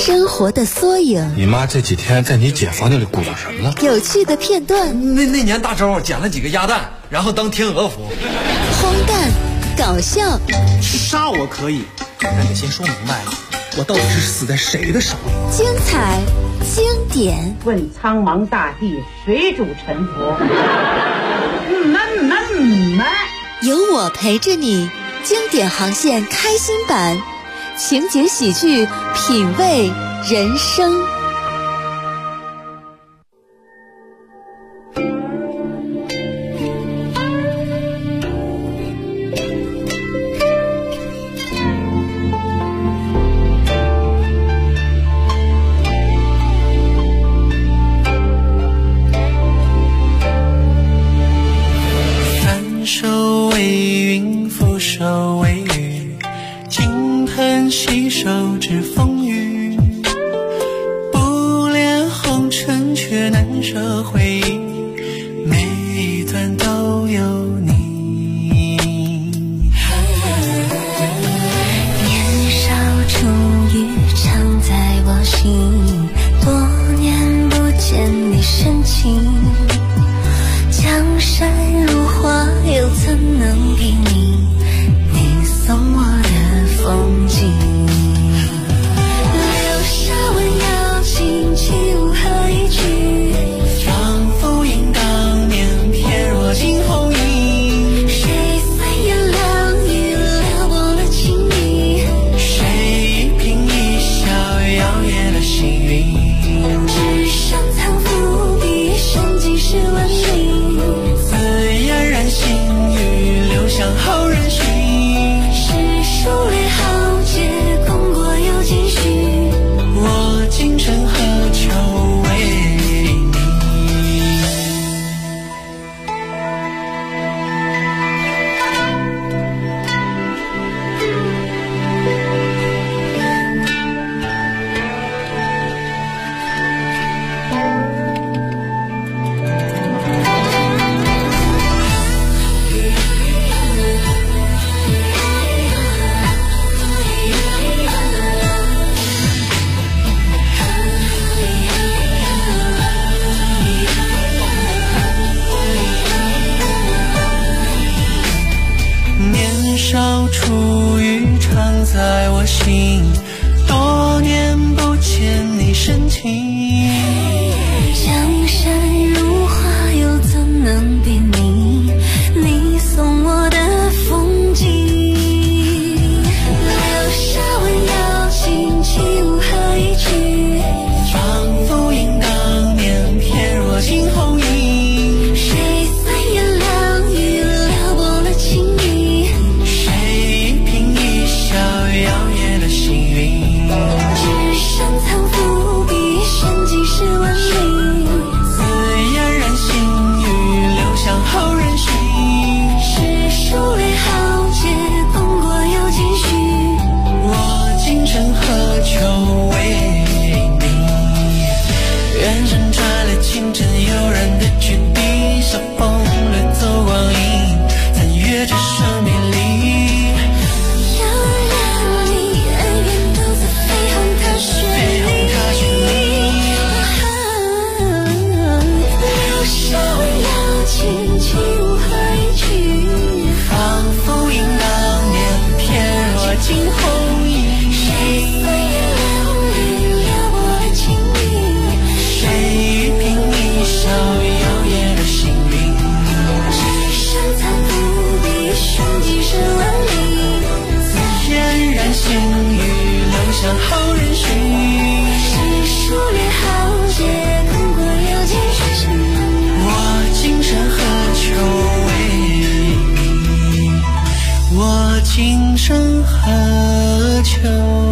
生活的缩影。 你妈这几天在你姐房间里鼓捣什么了？ 有趣的片段。 那年大周捡了几个鸭蛋，然后当天鹅服。 荒诞，搞笑。 杀我可以，但得先说明白了，我到底是死在谁的手里？ 精彩，经典。 问苍茫大地，谁主沉浮？ 有我陪着你，经典航线开心版，情景喜剧，品味人生。 手为云，覆手为雨，金盆洗手知风雨。不恋红尘，却难舍回忆，每一段都有你。 年少初遇，常在我心，多年不见你深情。江山如画，又怎能比拟你送我的风景？留下温柔情，岂无何一句？ 仿佛应当年翩若惊鸿影。 谁三言两语撩拨了情意？ 谁一颦一笑摇曳了星云？ 纸上藏伏笔，生几世文明。 心语流向后人寻， 是数列豪杰，功过有几许？ 我今生何求为你？少初遇，常在我心，多年不见你深情。 江山如画，又怎能比拟你送我的风景？留下温柔情，岂无何一句？ 仿佛应当年翩若惊鸿影。 谁三言两语撩拨了情意？ 摇曳了星云， 纸上藏伏笔，生几世文明。 自嫣然星语流向后人寻， 是数列豪杰，功过有几许？ 我今生何求为你？远山传来清晨悠然的决定，晓风掠走光阴，残月之生命里。 情岂无何一句？ 仿佛应当年翩若惊鸿影。 谁三言两语撩拨了情意？ 谁一颦一笑摇曳了星云？ 纸上藏伏笔，生几世文明。 自嫣然星语流向后人寻， 是数列豪杰，功过有几许？ 我今生何求为你？我今生何求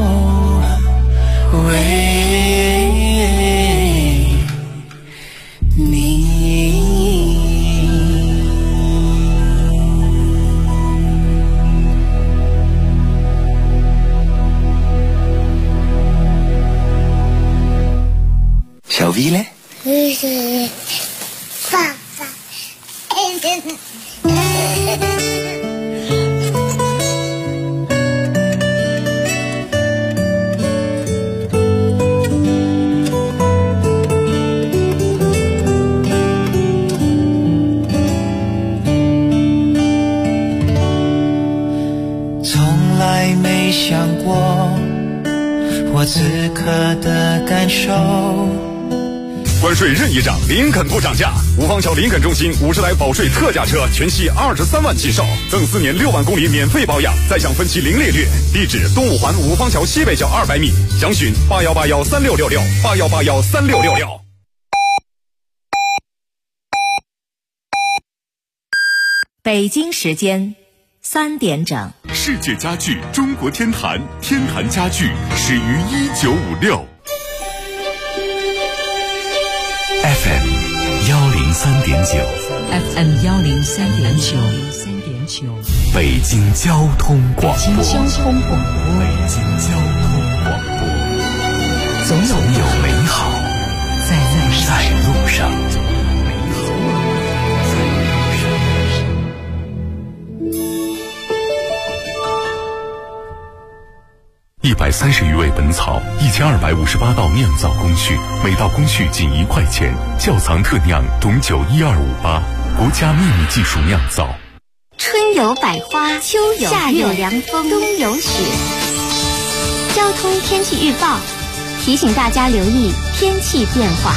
为你？ 小 V 嘞？ 爸爸。 过我此刻的感受。 关税任意涨，林肯不涨价。五方桥林肯中心50台保税特价车，全系23万起售，赠4年6万公里免费保养，再享分期零利率。地址：东五环五方桥西北角200米，详询81813666，81813666。 北京时间3点整。 世界家具中国天坛，天坛家具始于1956。FM 103.9 FM 103.9， 北京交通广播。 北京交通广播，总有美好在路上。 130余味本草，1258道酿造工序，每道工序仅1块钱。窖藏特酿董酒12588，国家秘密技术酿造。 春有百花，秋有夏有凉风，冬有雪。交通天气预报提醒大家留意天气变化。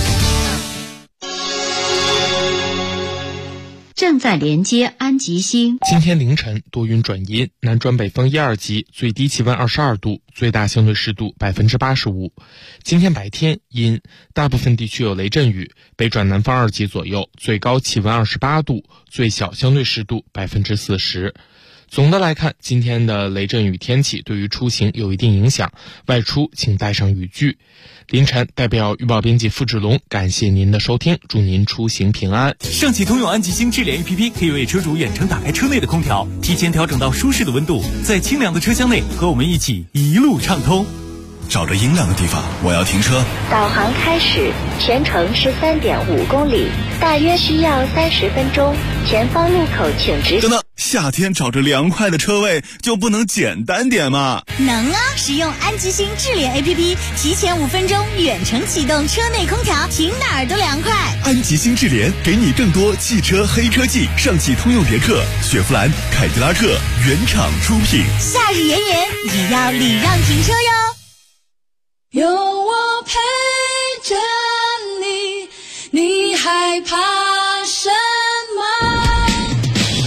正在连接安吉星。 今天凌晨多云转阴，南转北风1、2级，最低气温22度，最大相对湿度85%。今天白天阴，大部分地区有雷阵雨，北转南方2级左右，最高气温28度，最小相对湿度40%。总的来看，今天的雷阵雨天气对于出行有一定影响，外出请带上雨具。凌晨代表预报编辑付志龙，感谢您的收听，祝您出行平安。 上汽通用安吉星智联 APP 可以为车主远程打开车内的空调，提前调整到舒适的温度，在清凉的车厢内和我们一起一路畅通。 找着阴凉的地方，我要停车。 导航开始，全程13.5公里，大约需要30分钟。前方路口请直行。 等等，夏天找着凉快的车位就不能简单点吗？ 能啊！使用安吉星智联 APP， 提前5分钟远程启动车内空调，停哪儿都凉快。 安吉星智联给你更多汽车黑科技，上汽通用别克、雪佛兰、凯迪拉克原厂出品。 夏日炎炎，也要礼让停车哟。 有我陪着你，你害怕什么？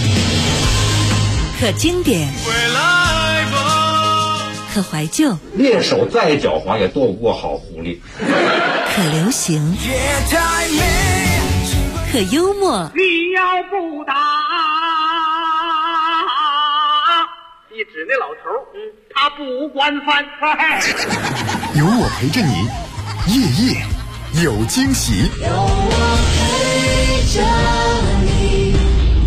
可经典，可怀旧， 猎手再狡猾也躲不过好狐狸。 可流行，可幽默。 你要不打，你指那老头，他不惯犯。 有我陪着你，夜夜有惊喜。 有我陪着你。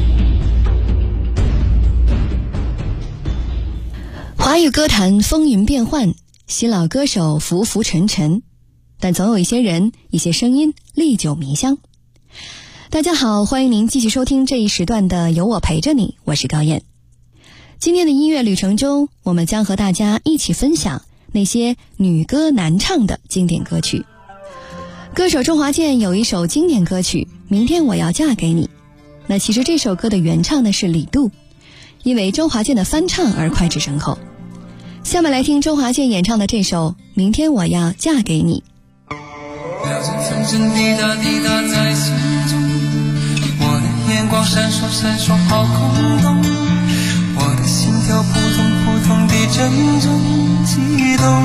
华语歌坛风云变幻，新老歌手浮浮沉沉，但总有一些人、一些声音历久弥香。大家好，欢迎您继续收听这一时段的有我陪着你，我是高燕。今天的音乐旅程中，我们将和大家一起分享那些女歌男唱的经典歌曲。歌手周华健有一首经典歌曲《明天我要嫁给你》，那其实这首歌的原唱呢是李杜，因为周华健的翻唱而脍炙人口。下面来听周华健演唱的这首《明天我要嫁给你》。 了解风声滴答滴答在心中，我的眼光闪烁闪烁好空洞，我的心跳扑通扑通地阵阵激动。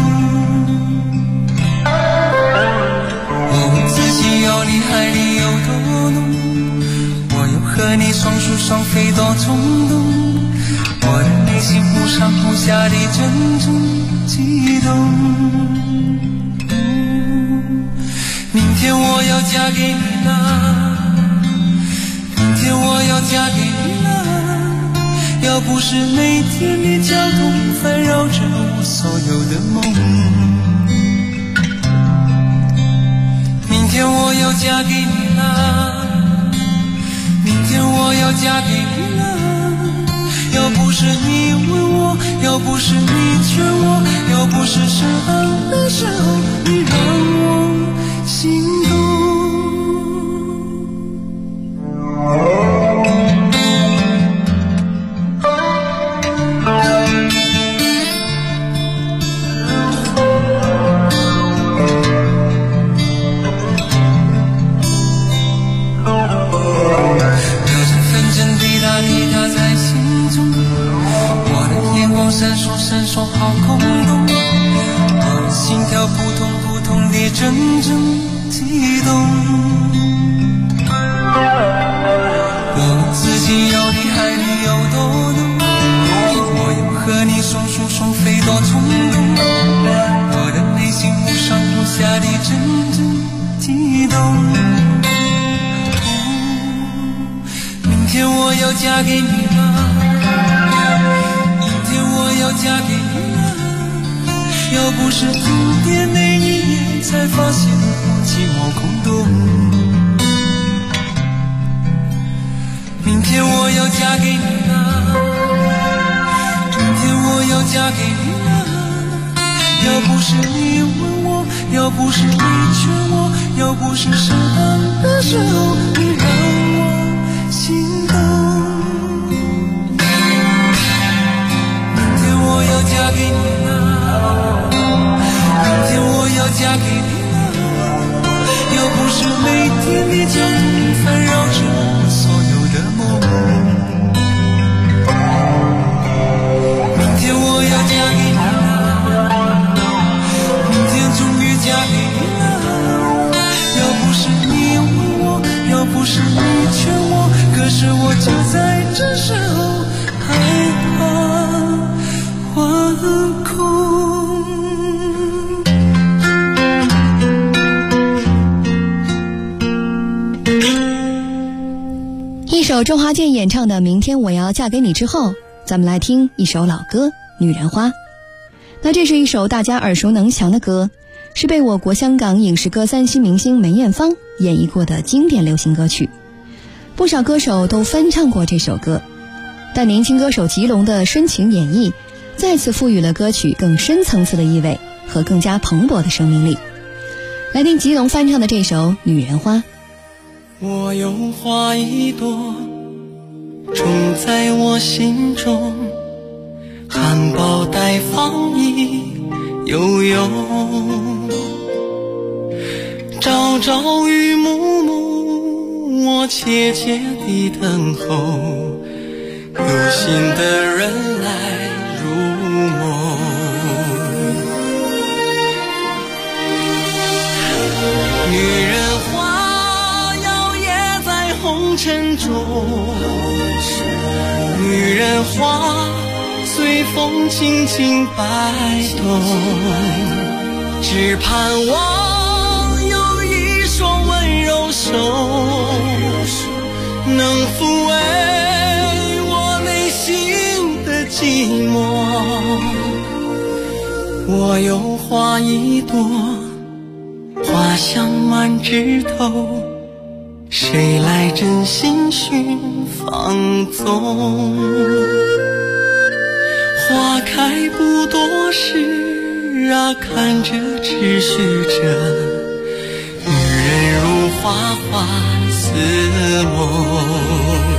我问自己要你爱你有多浓，我又和你双宿双飞多冲动，我的内心忽上忽下地阵阵激动。明天我要嫁给你了，明天我要嫁给你了，要不是每天的交通烦扰着我所有的梦。明天我要嫁给你了，明天我要嫁给你了，要不是你问我，要不是你劝我，要不是适当的时候你让我心动。 好空洞，我心跳扑通扑通地阵阵悸动，我自己游的海里有多远，我又和你双宿双飞多冲动，我的内心无上无下的阵阵悸动，明天我要嫁给你了，明天我要嫁给你了，要不是今天那一夜才发现我寂寞空洞，明天我要嫁给你了，明天我要嫁给你了，要不是你问我，要不是你劝我，要不是适当的时候你让我心动，明天我要嫁给你了，明天我要嫁给你了，要不是每天的交通烦扰着我所有的梦，明天我要嫁给你了，明天终于嫁给你了，要不是你问我，要不是你劝我，可是我就在这时候害怕惶恐。 一首周华健演唱的《明天我要嫁给你》之后，咱们来听一首老歌《女人花》。那这是一首大家耳熟能详的歌，是被我国香港影视歌三栖明星梅艳芳演绎过的经典流行歌曲，不少歌手都翻唱过这首歌，但年轻歌手吉龙的深情演绎再次赋予了歌曲更深层次的意味和更加蓬勃的生命力。来听吉龙翻唱的这首《女人花》。 我有花一朵，种在我心中，含苞待放意悠悠，朝朝与暮暮，我切切地等候，有心的人来入梦。女人花摇曳在红尘中，女人花随风轻轻摆动，只盼望有一双温柔手，能抚慰我内心的寂寞。我有花一朵，花香满枝头，谁来真心寻放纵？花开不多时啊，看着只虚着，女人如花花似梦。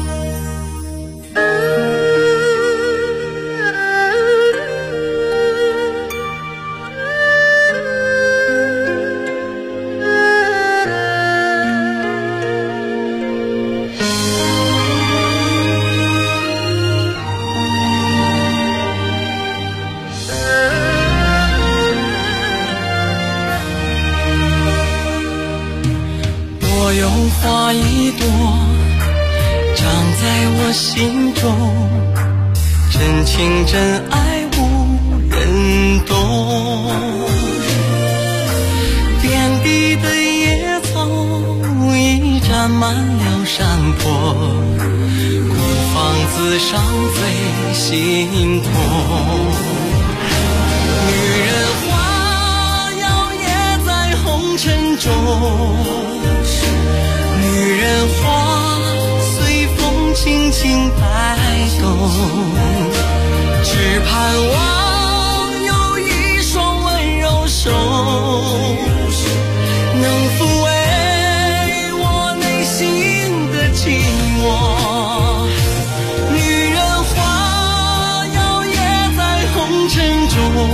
花一朵长在我心中，真情真爱无人懂，遍地的野草已沾满了山坡，孤芳自赏最心痛。女人花摇曳在红尘中，女人花随风轻轻摆动，只盼望有一双温柔手，能抚慰我内心的寂寞。女人花摇曳在红尘中，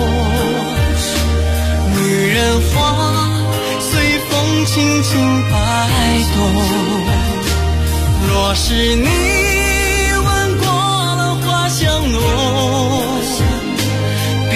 女人花随风轻轻摆动，若是你闻过了花香浓，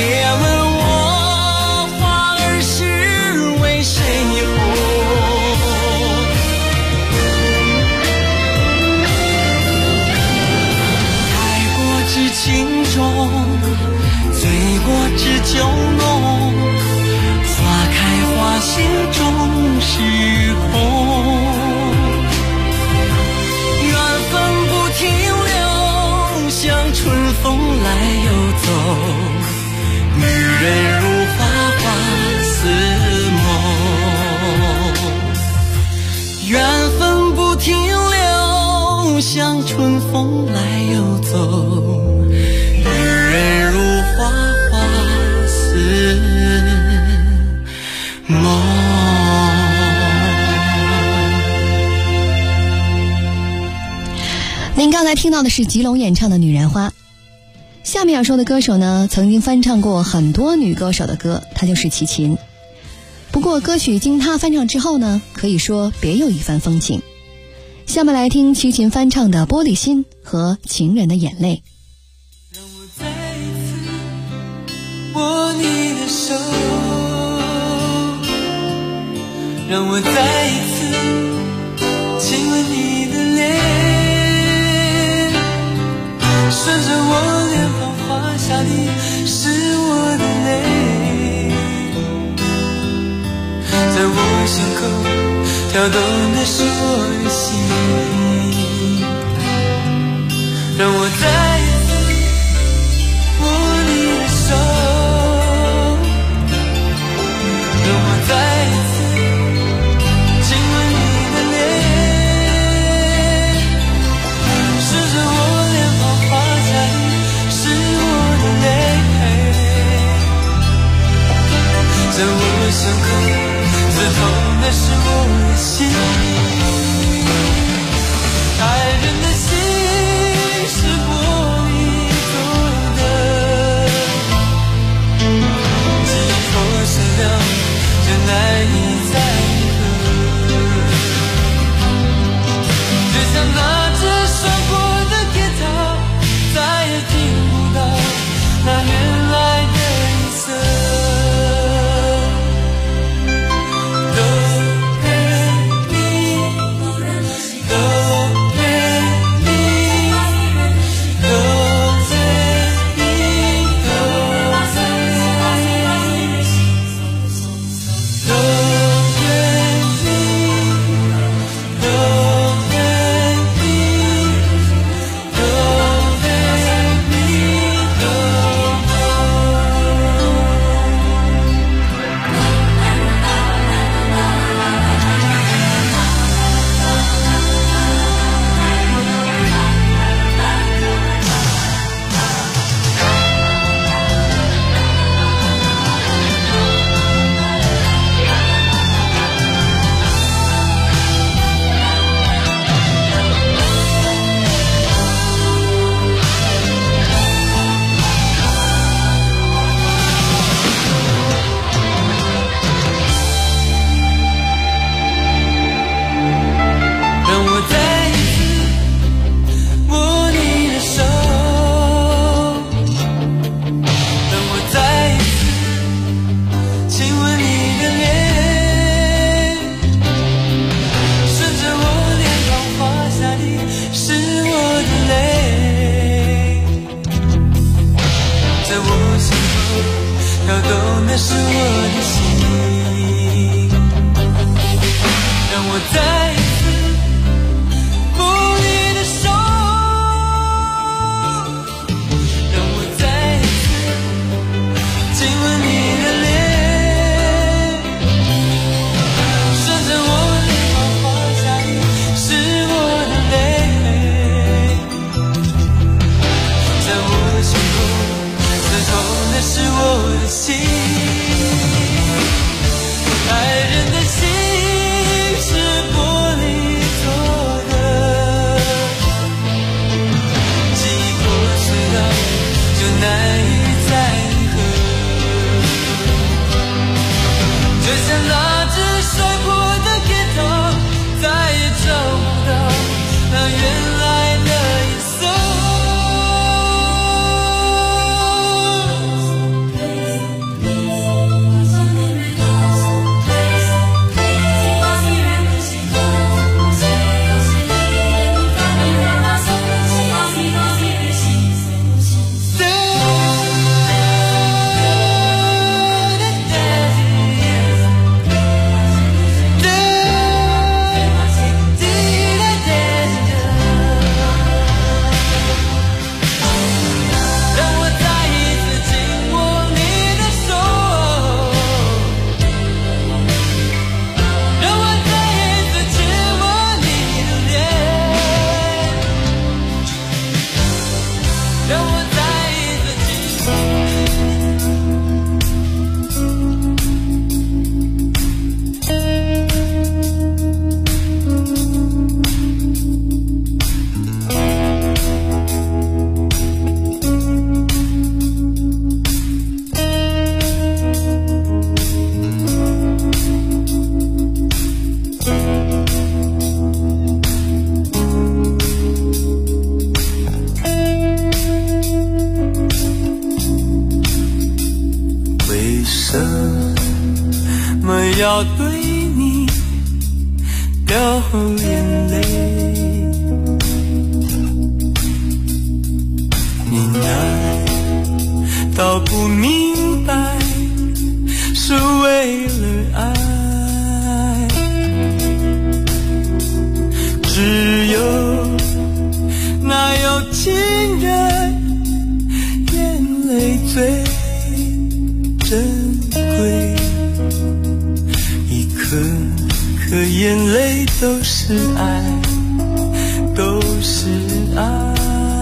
春风来又走，女人如花，花似梦。 您刚才听到的是吉龙演唱的《女人花》。下面要说的歌手呢，曾经翻唱过很多女歌手的歌，她就是齐秦。不过歌曲经她翻唱之后呢，可以说别有一番风情。下面来听齐秦翻唱的《玻璃心》和《情人的眼泪》。 让我再一次握你的手，让我再一次亲吻你的脸，顺着我脸庞滑下的是我的泪，在我胸口跳动的是我的心，让我再一次握你的手，让我再一次亲吻你的脸，顺着我脸庞滑下的是我的泪，在我胸口刺痛的是我的心，爱人的心是玻璃做的，几多善良就难以再合，就像那只摔过的铁塔，再也听不到那原来的音色。 什么要对你掉眼泪？你难道不明白是为了爱？只有那有情人眼泪最珍贵，一颗颗眼泪都是爱，都是爱。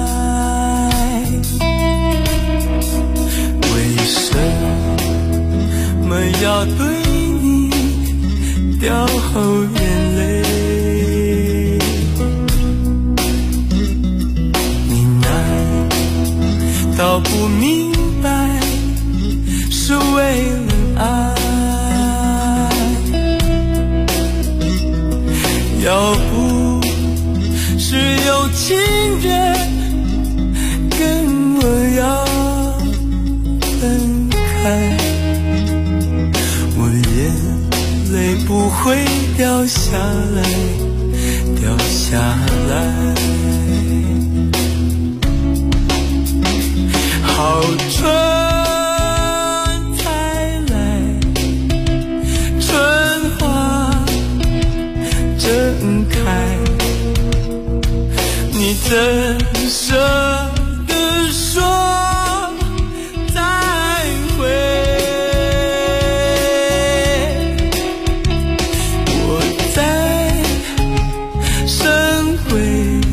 为什么要对你掉眼泪？你难道不明白是为了爱？要不是有情人跟我要分开，我眼泪不会掉下来，掉下来。好春才来，春花正开，你怎舍得说再会？我在深回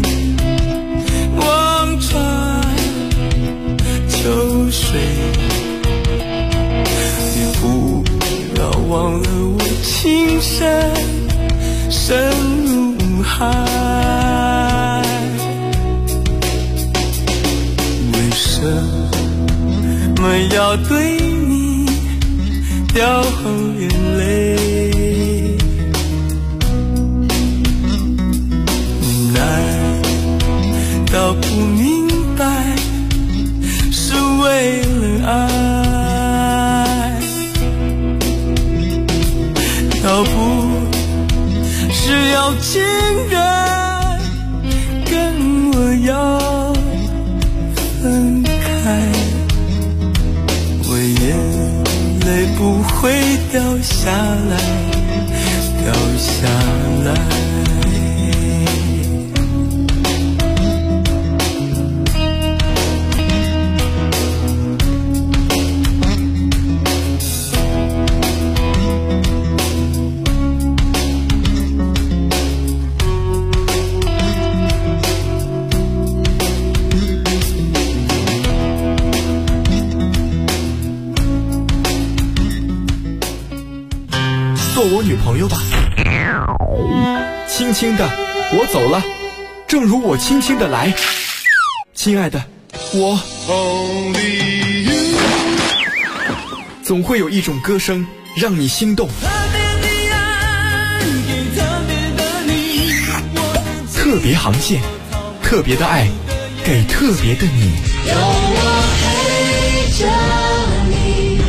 望穿秋水，你不要忘了我情深深如海。为什么要对你掉眼泪？你难道不明白是为了爱？要不是有情人跟我要分开，我眼泪不会掉下来，掉下来。 做我女朋友吧。轻轻的，我走了，正如我轻轻的来。亲爱的，我总会有一种歌声让你心动。特别航线，特别的爱，给特别的你。有我陪着你。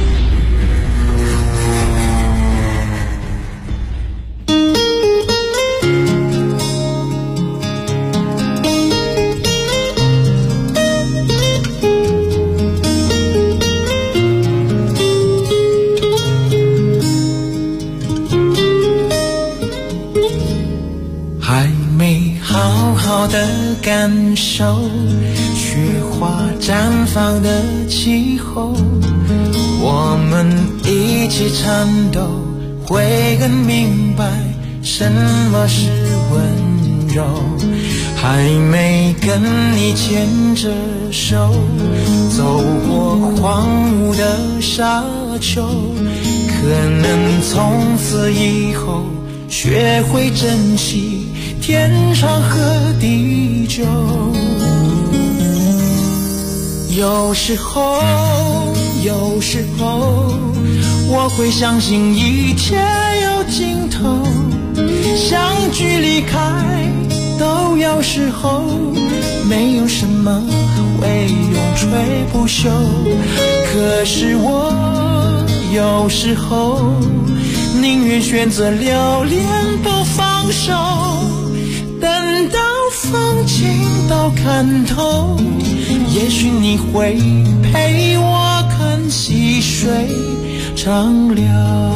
好的感受雪花绽放的气候，我们一起颤抖，会更明白什么是温柔。还没跟你牵着手走过荒芜的沙丘，可能从此以后学会珍惜天长和地久。有时候我会相信一切有尽头，相聚离开都有时候，没有什么会永垂不朽。可是我有时候宁愿选择留恋不放手，等到风景都看透，也许你会陪我看细水长流。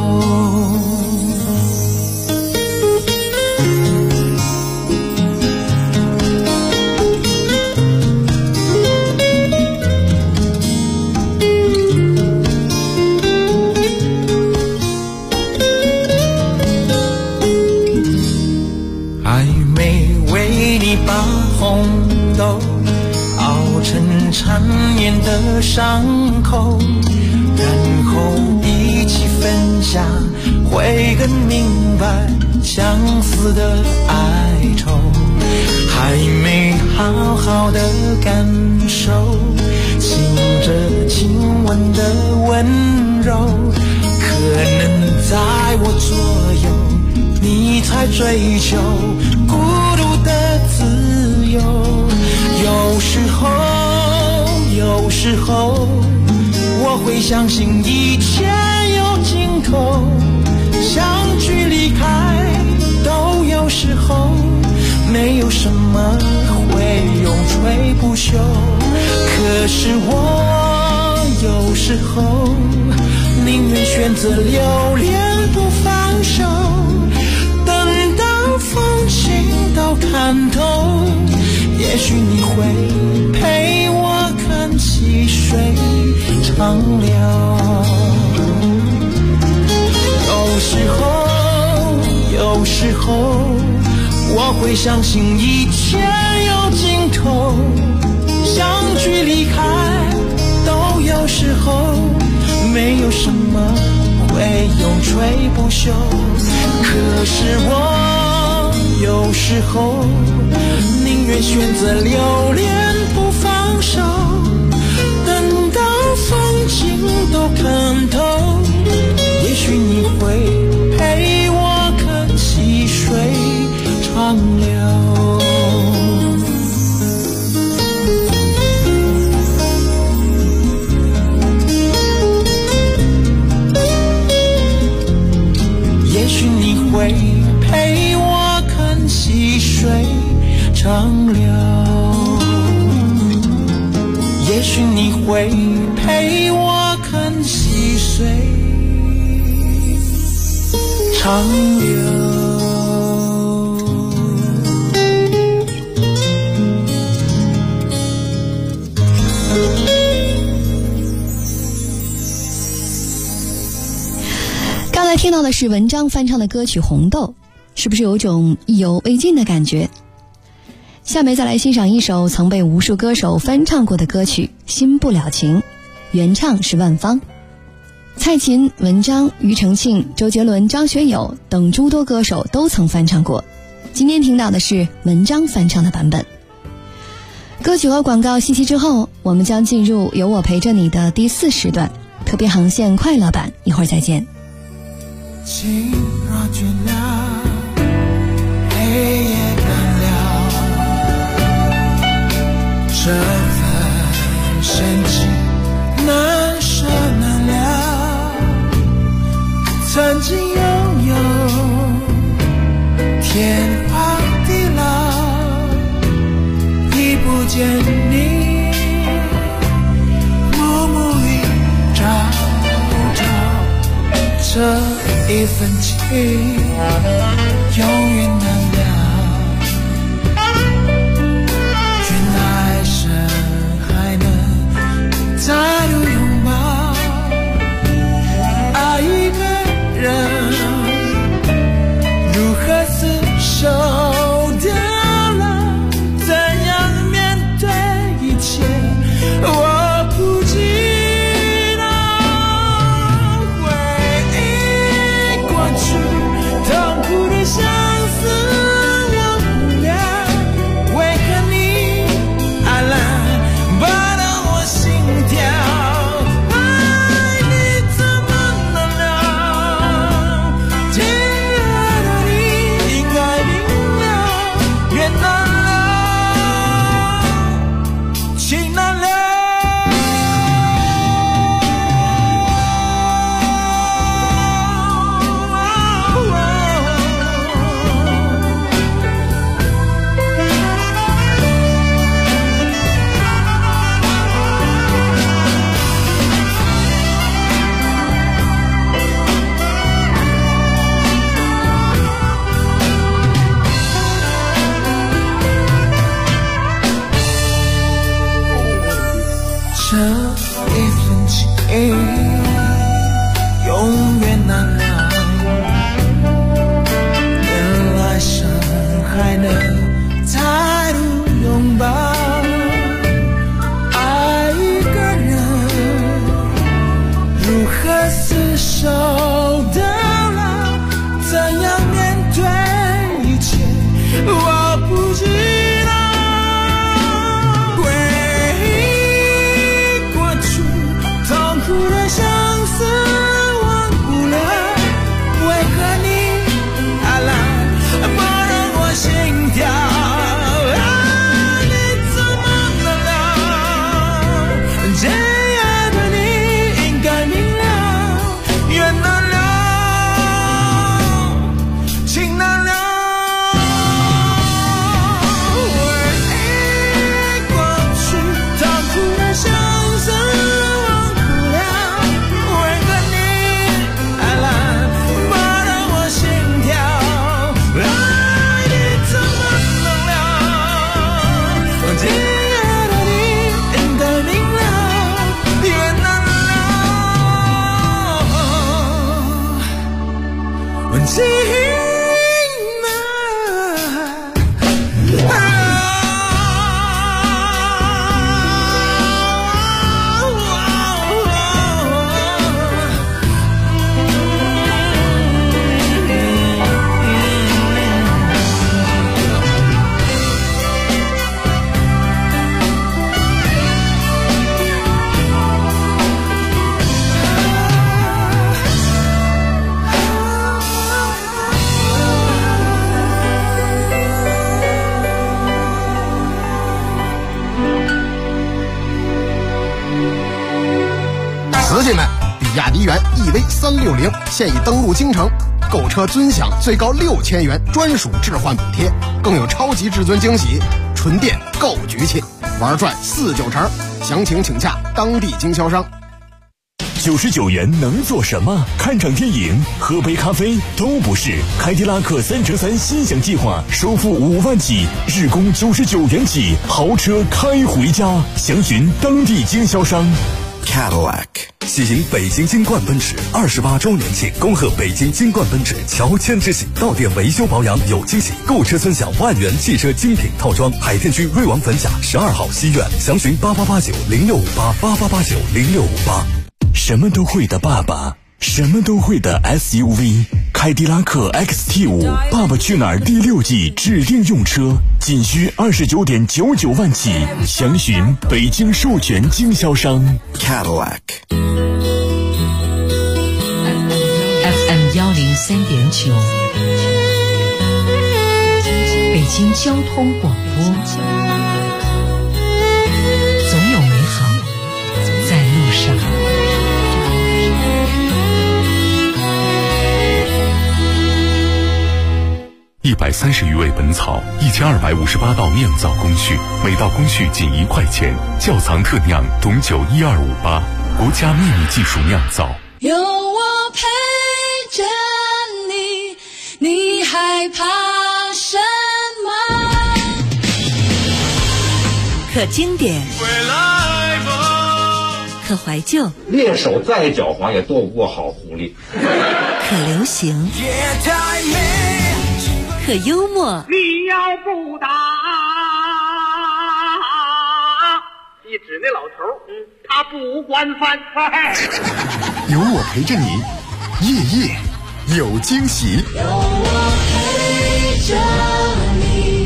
把红豆熬成缠绵的伤口，然后一起分享，会更明白相思的哀愁。还没好好的感受醒着亲吻的温柔，可能在我左右你才追求孤独的自由。有时候我会相信一切有尽头，相聚离开都有时候，没有什么会永垂不朽。可是我有时候宁愿选择留恋不放手，等到风景都看透，也许你会陪我看细水长流。有时候我会相信一切有尽头，相聚离开都有时候，没有什么会永垂不朽。可是我有时候宁愿选择留恋不放手，等到风景都看透，也许你会陪我看细水长流。也许你会陪我看细水长流，也许你会陪我看细水长流。 刚才听到的是文章翻唱的歌曲《红豆》，是不是有种意犹未尽的感觉？下面再来欣赏一首曾被无数歌手翻唱过的歌曲《新不了情》，原唱是万芳。蔡琴、文章、庾澄庆、周杰伦、张学友等诸多歌手都曾翻唱过，今天听到的是文章翻唱的版本。歌曲和广告信息之后，我们将进入有我陪着你的第4时段特别航线快乐版，一会儿再见。 情若倦了，黑夜干了，这份深情难舍难了。曾经拥有天荒地老，已不见你暮暮与朝朝。这一份情永远难了，愿来生还能再度拥抱。爱一个人如何厮守掉了，怎样面对一切，我不知痛苦的相思的厮守到老，怎样面对一切，我不知道。回忆过去，痛苦的相思忘不了，为何你还来莫让我心跳？ 司机们，比亚迪元 EV360现已登陆京城，购车尊享最高6000元专属置换补贴，更有超级至尊惊喜，纯电够局气，玩转49成。详情请洽当地经销商。 99元能做什么？看场电影、喝杯咖啡都不是。凯迪拉克3乘3心想计划，首付5万起，日供99元起，豪车开回家。详询当地经销商。 Cadillac 喜迎北京金冠奔驰28周年庆，恭贺北京金冠奔驰乔迁之喜，到店维修保养有惊喜，购车尊享万元汽车精品套装。海淀区瑞王粉甲12号西苑，详询8889065888890658。 什么都会的爸爸，什么都会的 SUV， 凯迪拉克 XT5 爸爸去哪儿第6季指定用车，仅需29.99万起，详询北京授权经销商。 Cadillac FM 103.9，北京交通广播，总有美好在路上。 130余味本草，1258道酿造工序，每道工序仅1块钱。窖藏特酿董酒12588，国家秘密技术酿造。 有我陪着你，你害怕什么？ 可经典，可怀旧， 猎手再狡猾也斗不过好狐狸。 可流行，可幽默。 你要不打，你指那老头，他不惯犯。 有我陪着你，夜夜有惊喜。 有我陪着你。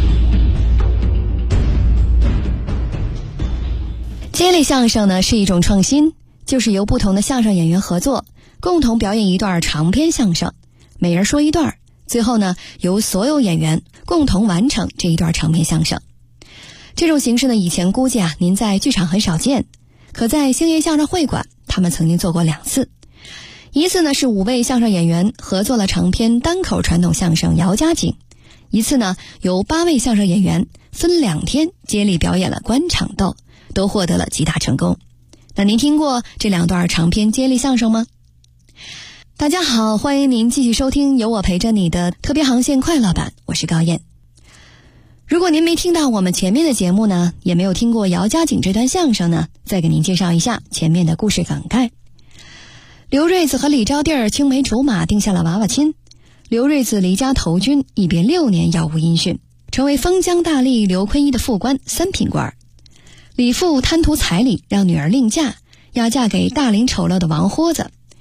接力相声呢是一种创新，就是由不同的相声演员合作，共同表演一段长篇相声，每人说一段，最后呢由所有演员共同完成这一段长篇相声。这种形式呢以前估计您在剧场很少见，可在星爷相声会馆他们曾经做过2次。一次呢是5位相声演员合作了长篇单口传统相声《姚家井》，一次呢由8位相声演员分2天接力表演了官场斗，都获得了极大成功。那您听过这2段长篇接力相声吗？大家好，欢迎您继续收听有我陪着你的特别航线快乐版，我是高燕。如果您没听到我们前面的节目呢，也没有听过姚家井这段相声呢，再给您介绍一下前面的故事梗概。刘瑞子和李招娣青梅竹马，定下了娃娃亲。刘瑞子离家投军，一别6年，杳无音讯，成为封疆大吏刘坤一的副官3品官。李父贪图彩礼，让女儿另嫁，要嫁给大龄丑陋的王豁子，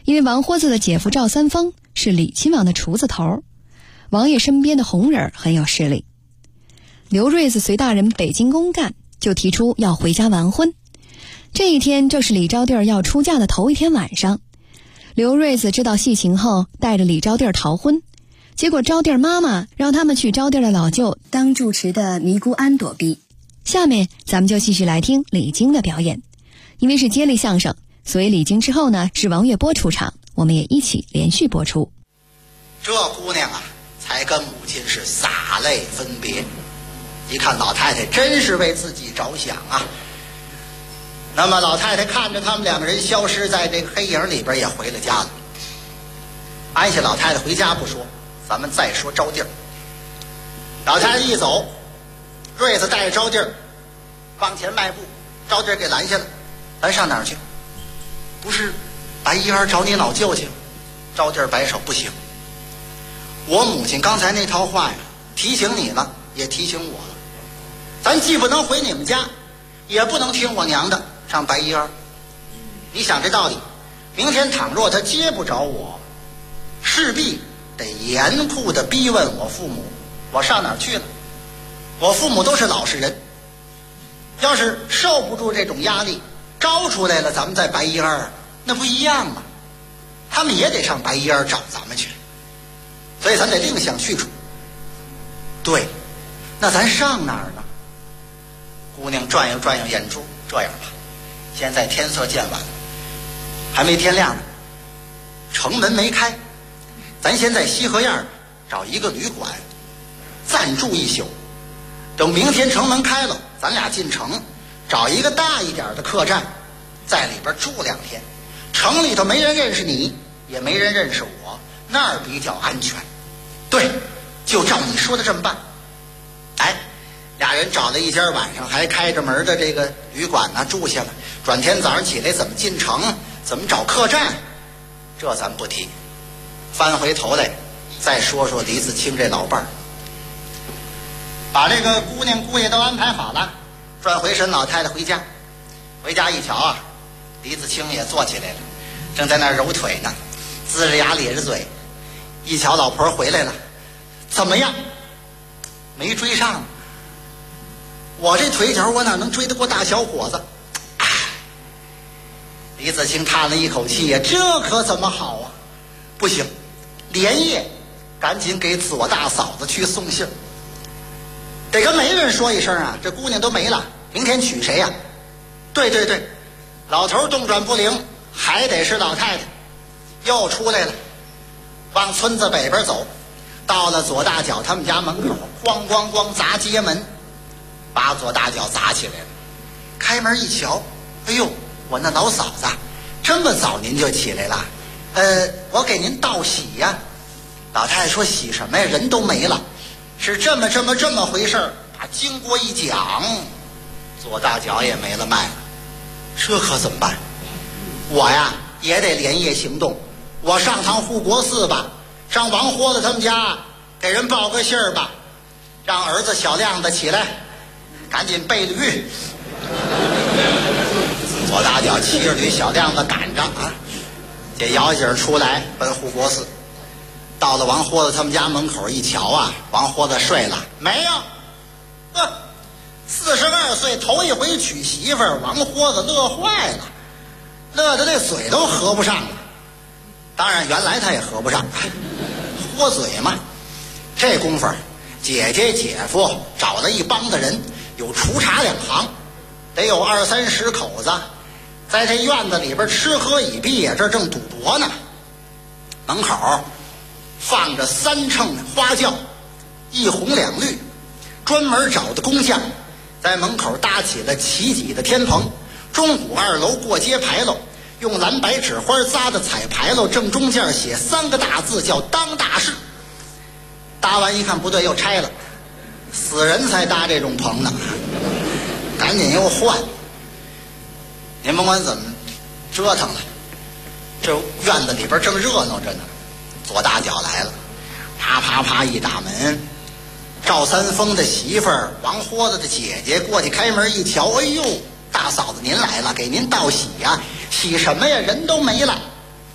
因为王豁子的姐夫赵三丰是李亲王的厨子头，王爷身边的红人很有势力。刘瑞子随大人北京公干，就提出要回家完婚。这一天正是李招娣要出嫁的头一天晚上，刘瑞子知道细情后，带着李招娣逃婚。结果招娣妈妈让他们去招娣的老舅当住持的尼姑庵躲避。下面咱们就继续来听李菁的表演。因为是接力相声，所以李菁之后呢是王月波出场，我们也一起连续播出。 这姑娘啊，才跟母亲是洒泪分别。一看老太太真是为自己着想啊。那么老太太看着他们两个人消失在这个黑影里边，也回了家了。安下老太太回家不说，咱们再说招娣。老太太一走，瑞子带着招娣往前迈步，招娣给拦下了。咱上哪儿去？不是白衣儿找你老舅去？招娣摆手，不行。我母亲刚才那套话呀，提醒你了，也提醒我了。咱既不能回你们家，也不能听我娘的上白衣儿。你想这道理，明天倘若他接不着我，势必得严酷的逼问我父母，我上哪儿去了？我父母都是老实人，要是受不住这种压力，招出来了，咱们在白衣儿那不一样吗？他们也得上白衣儿找咱们去，所以咱得另想去处。对，那咱上哪儿呢？姑娘转悠转悠眼珠，这样吧，现在天色渐晚，还没天亮呢，城门没开，咱先在西河沿找一个旅馆暂住一宿，等明天城门开了，咱俩进城找一个大一点的客栈，在里边住2天。城里头没人认识你，也没人认识我，那儿比较安全。对，就照你说的这么办。哎，俩人找了一家晚上还开着门的这个旅馆呢，住下了。转天早上起来怎么进城，怎么找客栈，这咱不提。翻回头来再说说李子清这老伴儿，把这个姑娘姑爷都安排好了，转回神老太太回家。回家一瞧啊，李子清也坐起来了，正在那儿揉腿呢，龇着牙咧着嘴。一瞧老婆回来了，怎么样？没追上。我这腿脚我哪能追得过大小伙子？李子清叹了一口气呀，这可怎么好啊？不行，连夜赶紧给左大嫂子去送信，得跟媒人说一声啊，这姑娘都没了，明天娶谁呀？对对对，老头动转不灵，还得是老太太。又出来了，往村子北边走，到了左大脚他们家门口，咣咣咣砸街门，把左大脚砸起来了。开门一瞧，哎呦，我那老嫂子这么早您就起来了？我给您道喜呀。老太太说喜什么呀？人都没了。是这么回事儿。把经过一讲，左大脚也没了脉了。这可怎么办？我呀也得连夜行动。我上趟护国寺吧，上王豁子他们家给人报个信儿吧，让儿子小亮子起来，赶紧备驴。左大脚骑着驴，小亮子赶着啊，这摇景出来奔护国寺。到了王豁子他们家门口一瞧啊，王豁子睡了没有？42岁头一回娶媳妇儿，王豁子乐坏了，乐得这嘴都合不上了。当然原来他也合不上，豁嘴嘛。这功夫姐姐姐夫找了一帮的人，有厨茶2行，得有20-30口子，在这院子里边吃喝已毕呀，这正赌博呢。门口放着3乘花轿，1红2绿，专门找的工匠在门口搭起了齐脊的天棚，中午2楼过街牌楼，用蓝白纸花扎的彩牌楼，正中间写3个大字叫当大事。搭完一看不对，又拆了，死人才搭这种棚呢，赶紧又换。您甭管怎么折腾了，这院子里边正热闹着呢。左大脚来了，啪啪啪一打门，赵三丰的媳妇儿王豁子的姐姐过去开门一瞧，哎呦，大嫂子您来了，给您道喜呀。喜什么呀？人都没了。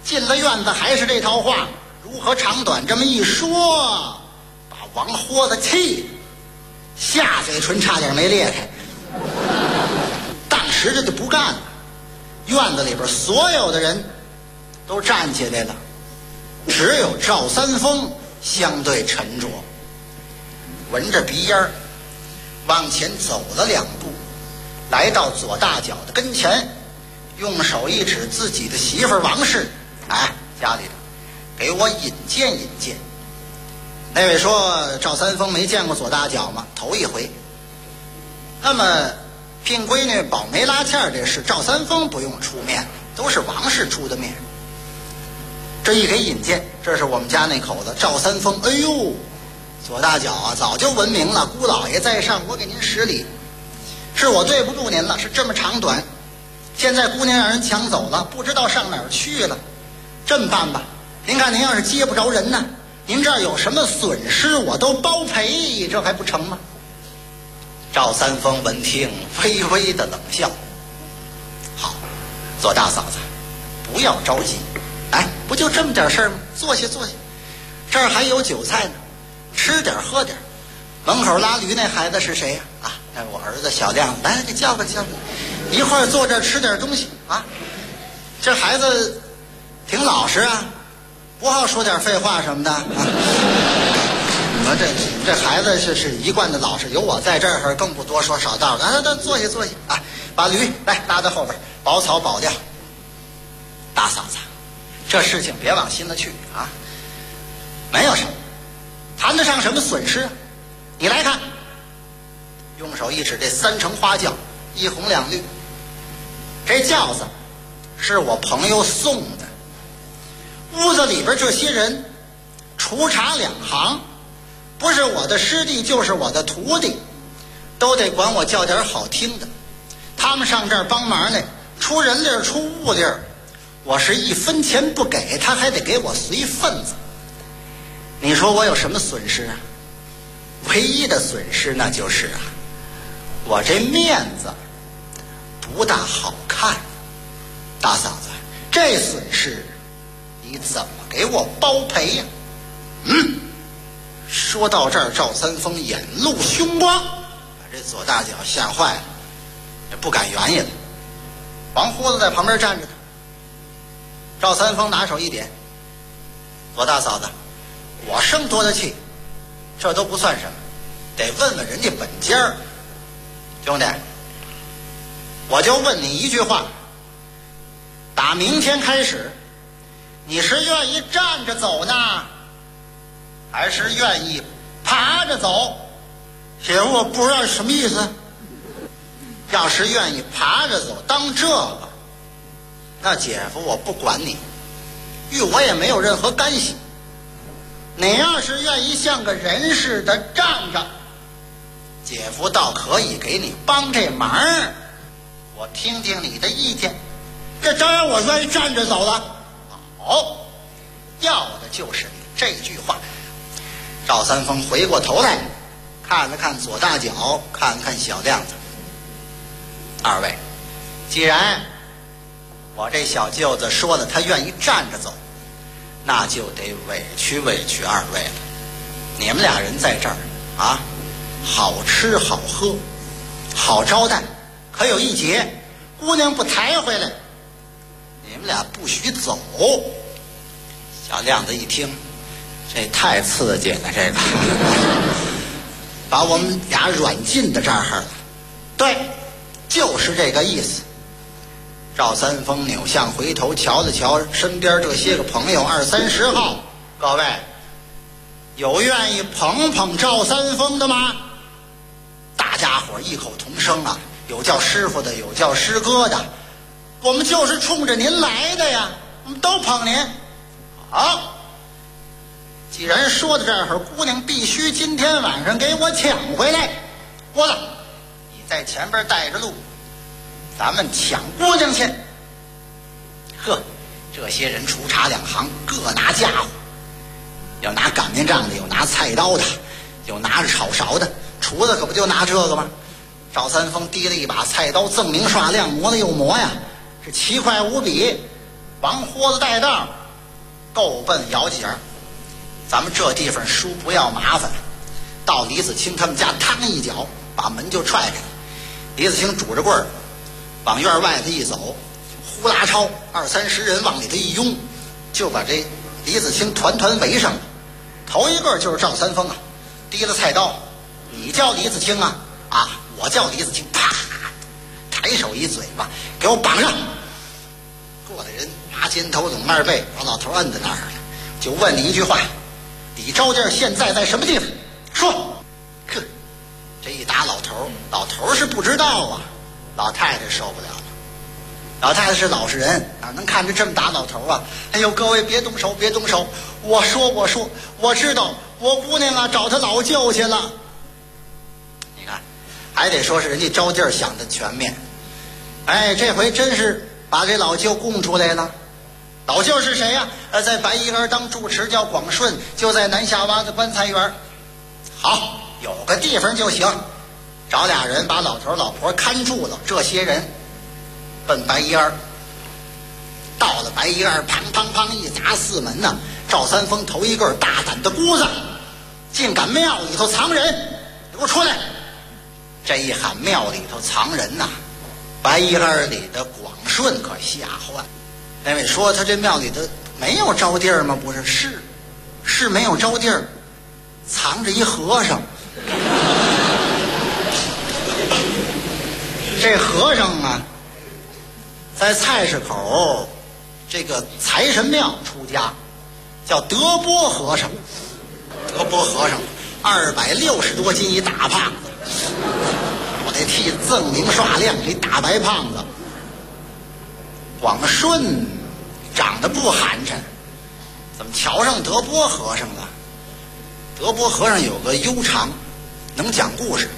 进了院子还是这套话，如何长短这么一说，把王豁子气，下嘴唇差点没裂开。当时这就不干了，院子里边所有的人都站起来了，只有赵三丰相对沉着，闻着鼻烟往前走了2步，来到左大脚的跟前，用手一指自己的媳妇王氏，哎，家里的，给我引荐引荐。那位说赵三丰没见过左大脚吗？头一回。那么聘闺女保媒拉纤这事，赵三丰不用出面，都是王氏出的面。这一给引荐，这是我们家那口子赵三丰。哎呦，左大脚啊，早就闻名了，姑老爷在上，我给您施礼，是我对不住您了，是这么长短，现在姑娘让人抢走了，不知道上哪儿去了。这么办吧，您看您要是接不着人呢，您这儿有什么损失我都包赔，这还不成吗？赵三丰闻听微微的冷笑，好，左大嫂子不要着急，哎，不就这么点事儿吗？坐下坐下，这儿还有酒菜呢，吃点喝点。门口拉驴那孩子是谁呀？啊，那是我儿子小亮，来，给叫吧叫吧，一块儿坐这儿吃点东西啊。这孩子挺老实啊，不好说点废话什么的啊。这孩子是一贯的老实，有我在这儿更不多说少道的。啊，坐下坐下啊，把驴来拉到后边，保草保掉。大嫂子，这事情别往心里去啊，没有什么，谈得上什么损失啊？你来看，用手一指这3乘花轿，1红2绿，这轿子是我朋友送的。屋子里边这些人，除茶2行，不是我的师弟就是我的徒弟，都得管我叫点好听的。他们上这儿帮忙来，出人力出物力，我是1分钱不给，他还得给我随份子。你说我有什么损失啊？唯一的损失那就是啊，我这面子不大好看。大嫂子，这损失你怎么给我包赔呀？说到这儿，赵三丰眼露凶光，把这左大脚吓坏了，也不敢原意了。王豁子在旁边站着呢，赵三丰拿手一点，左大嫂子，我生多大气，这都不算什么，得问问人家本家儿。兄弟，我就问你一句话，打明天开始，你是愿意站着走呢，还是愿意爬着走？姐夫，我不知道什么意思。要是愿意爬着走当这个，那姐夫我不管你，与我也没有任何干系。你要是愿意像个人似的站着，姐夫倒可以给你帮这忙，我听听你的意见。这当然我愿意站着走了。好，要的就是你这句话。赵三丰回过头来看了看左大脚，看了看小亮子，二位，既然我这小舅子说了他愿意站着走，那就得委屈委屈二位了。你们俩人在这儿啊，好吃好喝好招待，可有一节，姑娘不抬回来，你们俩不许走。小亮子一听，这太刺激了，这个把我们俩软禁在这儿了。对，就是这个意思。赵三丰扭向回头瞧了瞧身边这些个朋友，20-30号，各位有愿意捧捧赵三丰的吗？大家伙异口同声啊，有叫师傅的，有叫师哥的，我们就是冲着您来的呀，我们都捧您。好，既然说到这儿，姑娘必须今天晚上给我抢回来。郭子，你在前边带着路，咱们抢姑娘去。呵，这些人除茶2行，各拿家伙，有拿擀面杖的，有拿菜刀的，有拿着炒勺的，厨子可不就拿这个吗？赵三丰提了一把菜刀，锃明刷亮，磨了又磨呀，是奇快无比。 王豁子带道，够奔姚家眼。咱们这地方叔不要麻烦，到李子清他们家，嘡一脚把门就踹开。李子清拄着棍儿往院外头一走，呼啦超20-30人往里头一拥，就把这李子清团团围上了。头一个就是赵三丰啊，提了菜刀，你叫李子清啊？啊，我叫李子清。啪，抬手一嘴巴，给我绑上。过来人拿肩头拢二背，把老头摁在那儿了，就问你一句话：李招弟现在在什么地方？说。呵，这一打老头，老头是不知道啊，老太太受不了了。老太太是老实人，哪能看着这么打老头啊？哎呦，各位别动手，别动手！我说，我知道，我姑娘啊找她老舅去了。你看，还得说是人家招弟想的全面。哎，这回真是把这老舅供出来了。老舅是谁呀？在白衣园当住持，叫广顺，就在南下洼的棺材园。好，有个地方就行，找俩人把老头老婆看住了。这些人奔白衣园，到了白衣园，砰砰砰一砸四门呐！赵三丰头一个大胆的姑子，竟敢庙里头藏人，给我出来！这一喊庙里头藏人呐，白衣园里的广顺可吓坏。那位说他这庙里头没有招弟吗？不是，是没有招弟，藏着一和尚。这和尚啊，在菜市口这个财神庙出家，叫德波和尚。德波和尚260多斤一大胖子，我得替锃明刷亮一大白胖子。广顺长得不寒碜，怎么瞧上德波和尚了？德波和尚有个悠长，能讲故事，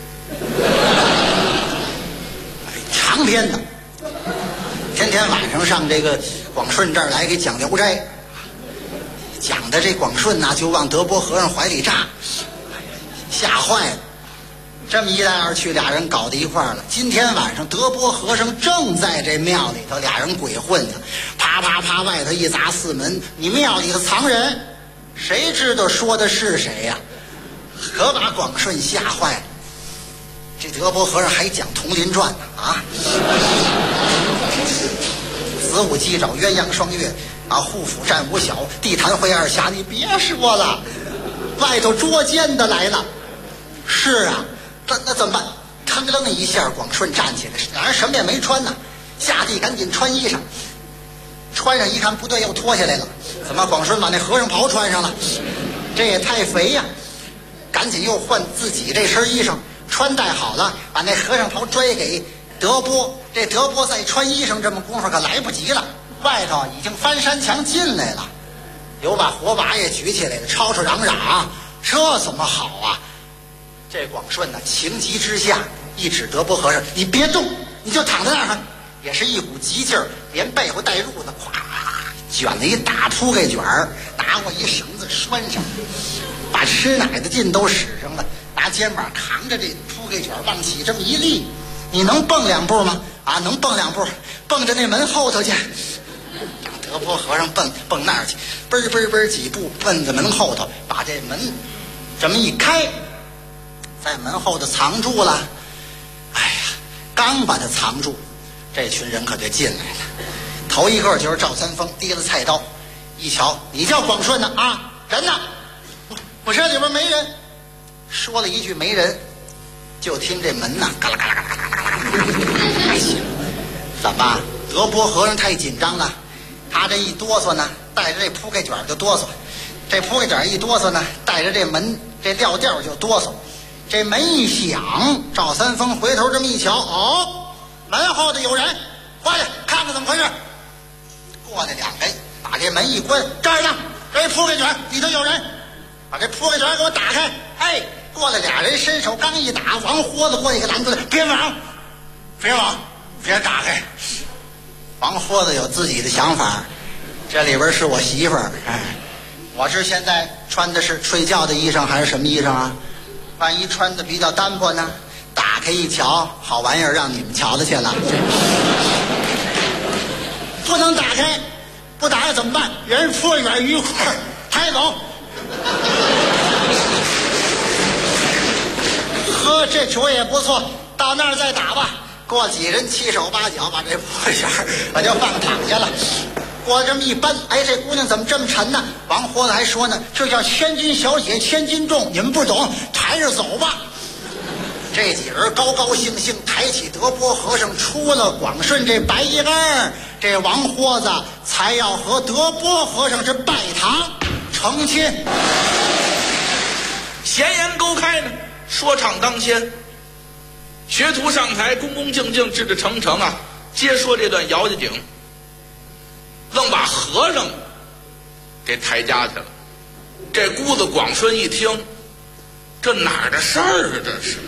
长篇的，天天晚上上这个广顺这儿来给讲《聊斋》，讲的这广顺呐就往德波和尚怀里扎，吓坏了。这么一来二去，俩人搞到一块儿了。今天晚上德波和尚正在这庙里头，俩人鬼混呢，啪啪啪外头一砸四门，你庙里头藏人，谁知道说的是谁呀？可把广顺吓坏了。这德波和尚还讲《铜林传》呢啊！子午鸡爪鸳鸯双月啊，护府战五小，地坛会二侠，你别说了，外头捉奸的来了。是啊，那怎么办？腾楞一下，广顺站起来，俩人什么也没穿呢，下地赶紧穿衣裳，穿上一看不对，又脱下来了。怎么广顺把那和尚袍穿上了？这也太肥呀！赶紧又换自己这身衣裳，穿戴好了，把那和尚袍拽给德波。这德波再穿衣裳，这么功夫可来不及了，外头已经翻山墙进来了，有把火把也举起来了，吵吵嚷嚷啊，这怎么好啊？这广顺呢，情急之下一指德波和尚：“你别动，你就躺在那儿。”也是一股急劲儿，连被子带褥子，咵卷了一大铺盖卷儿，拿过一绳子拴上，把吃奶的劲都使上了，拿肩膀扛着这铺盖卷往起这么一立，你能蹦2步吗？啊，能蹦2步，蹦着那门后头去。德波和尚蹦那儿去，嘣儿嘣儿嘣儿几步奔在门后头，把这门这么一开，在门后头藏住了。哎呀，刚把他藏住，这群人可就进来了。头一个就是赵三丰，提了菜刀，一瞧，你叫广顺呢？啊，人呢？我这里边没人。说了一句没人，就听这门呐，嘎啦嘎啦嘎啦嘎啦嘎啦嘎啦，还行。怎么？德波和尚太紧张了，他这一哆嗦呢，带着这铺盖卷就哆嗦；这铺盖卷一哆嗦呢，带着这门这料调就哆嗦。这门一响，赵三丰回头这么一瞧，哦，门后头有人，过来看看怎么回事。过来两人把这门一关，这儿呢，这铺盖卷里头有人，把这铺盖卷给我打开。哎，过来俩人伸手刚一打，王豁子过去给拦住了，别往，别打开。王豁子有自己的想法，这里边是我媳妇儿，哎，我这现在穿的是睡觉的衣裳还是什么衣裳啊？万一穿的比较单薄呢？打开一瞧，好玩意儿让你们瞧得去了，不能打开。 不打怎么办？人说远于块，抬走。呵，这主意也不错，到那儿再打吧。过几人七手八脚把这破弦我就放躺下了。我这么一搬，哎，这姑娘怎么这么沉呢？王活子还说呢，这叫千金小姐千斤重，你们不懂，抬着走吧。这几人高高兴兴抬起德波和尚，出了广顺这白衣杆，这王活子才要和德波和尚是拜堂成亲。 闲言勾开呢，说唱当先。学徒上台，恭恭敬敬，制制成成啊，接说这段姚家井，愣把和尚给抬家去了。这姑子广顺一听，这哪儿的事儿啊？这是。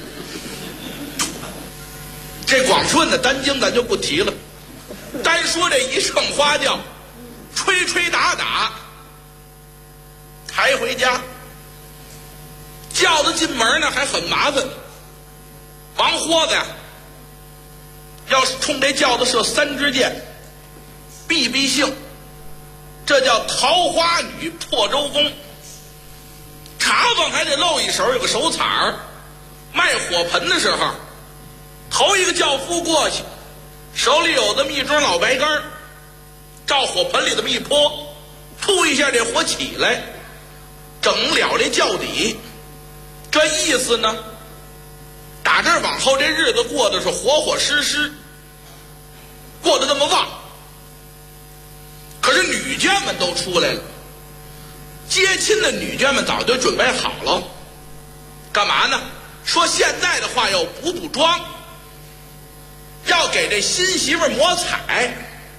这广顺的单经咱就不提了，单说这一乘花轿，吹吹打打，抬回家。轿子进门呢还很麻烦，王豁子呀，要是冲这轿子射3支箭，必姓，这叫桃花女破周公。茶坊还得露一手，有个手彩儿，卖火盆的时候，头一个轿夫过去，手里有这么一桩老白杆，照火盆里这么一泼，扑一下这火起来，整了这轿底。这意思呢，打这儿往后这日子过得是活活实实，过得那么旺。可是女眷们都出来了，接亲的女眷们早就准备好了，干嘛呢？说现在的话要补妆，要给这新媳妇抹彩。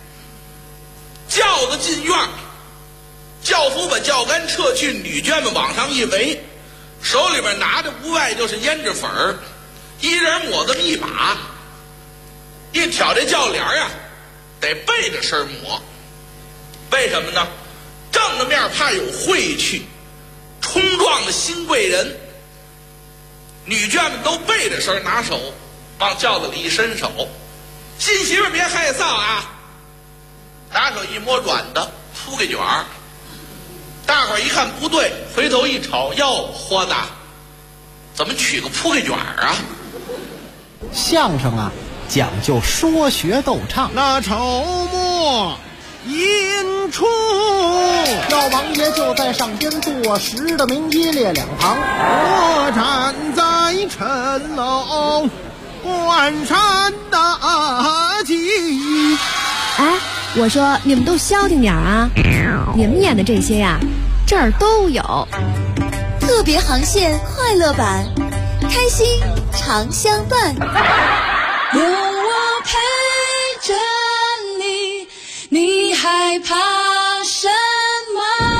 轿子进院，轿夫把轿杆撤去，女眷们往上一围，手里边拿着无外就是胭脂粉儿，一人抹这么一把，一挑这轿帘呀，得背着身抹。为什么呢？正着面怕有晦气，冲撞的新贵人。女眷们都背着身拿手往轿子里一伸手，新媳妇别害臊啊，拿手一摸软的铺个卷儿。大伙儿一看不对，回头一瞅，哟，豁子，怎么取个铺个卷儿啊？ 相声啊，讲究说学逗唱。 那筹末引出， 老王爷就在上边坐实的名一列两旁， 我站在城楼观山大景。 哎，我说你们都消停点啊！你们演的这些呀，这儿都有。 特别航线快乐版，开心常相伴。 有我陪着你，你害怕什么？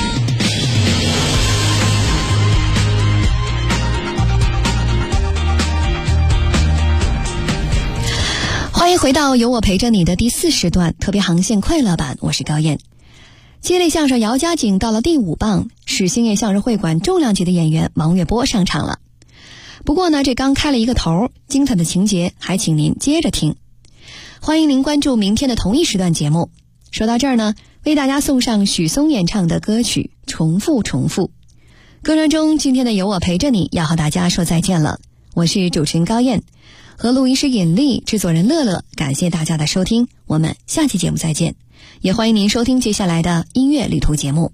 欢迎回到有我陪着你的第4时段特别航线快乐版，我是高燕。接力相声姚家井到了第5棒，是兴业相声会馆重量级的演员王月波上场了。不过呢，这刚开了一个头，精彩的情节还请您接着听。欢迎您关注明天的同一时段节目。说到这儿呢，为大家送上许嵩演唱的歌曲《重复重复》。歌声中，今天的有我陪着你要和大家说再见了。我是主持人高燕，和录音师尹丽、制作人乐乐，感谢大家的收听，我们下期节目再见。也欢迎您收听接下来的音乐旅途节目。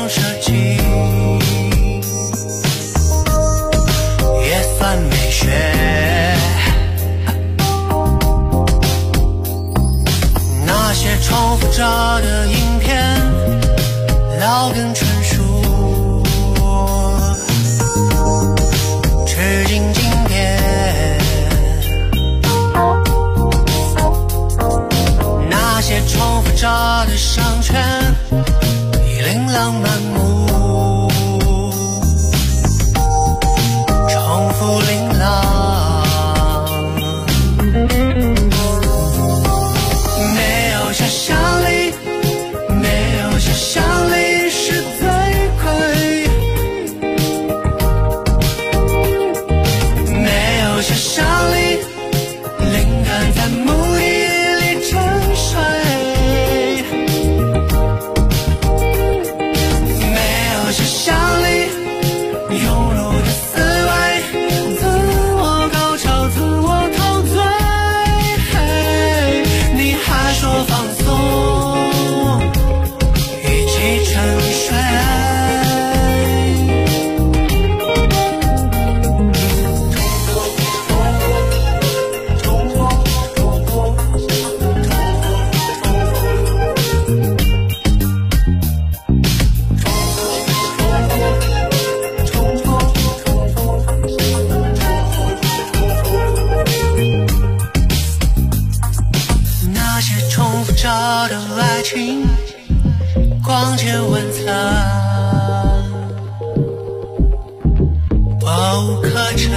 样设计也算美学。那些重复着的影片老梗成熟，致敬经典。那些重复着的商圈已琳琅满目，重复琳琅，没有想象力，没有想象力是最亏，没有想象力，灵感在目的里沉睡，没有想象力，庸碌的思维，自我高潮，自我陶醉，你还说放松，一起沉睡。那些重复着的爱情，光洁晚餐，不可证。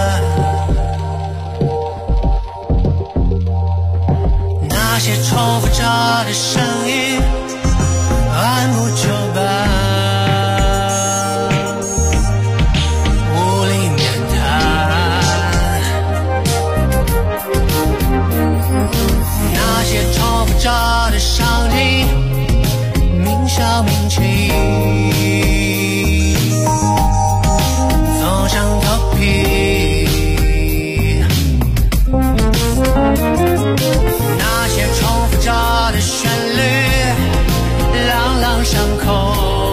那些重复着的声音，按部就班，无力面谈。那些重复着的场景，明笑明气，总想逃避。那些重复着的旋律，朗朗上口，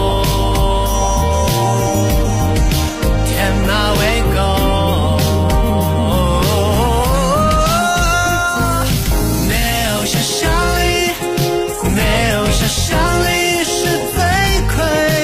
天马为狗，没有想象力，没有想象力是最亏。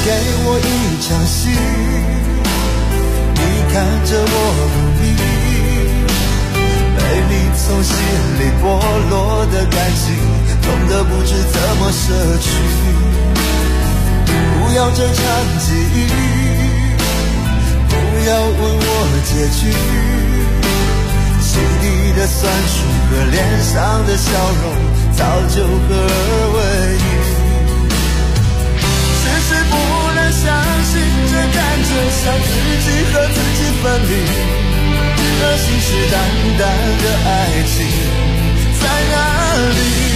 给我一场戏，你看着我努力，被你从心里剥落的感情，痛得不知怎么舍去。不要这场记忆，不要问我结局，心底的酸楚和脸上的笑容早就合二为一。只是不能相信，这感觉像自己和自己分离，而信誓旦旦的爱情在哪里？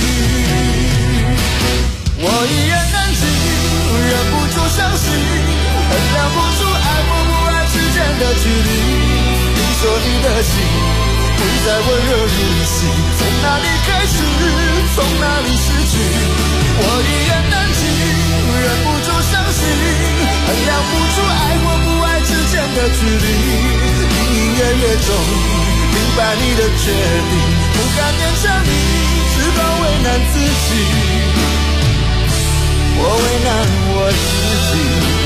我一言难尽，忍不住伤心，衡量不出爱或不爱之间的距离。你说你的心会再温热如昔，从哪里开始，从哪里失去？我一言难尽，忍不住伤心，衡量不出爱或不爱之间的距离。隐隐约约中明白你的决定，不敢勉强你，只好为难自己。我为难我自己。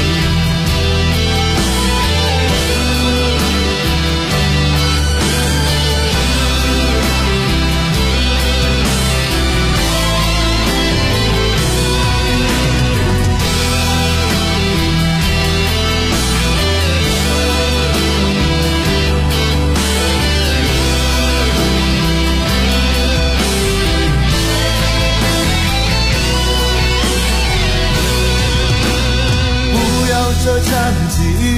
这场记忆，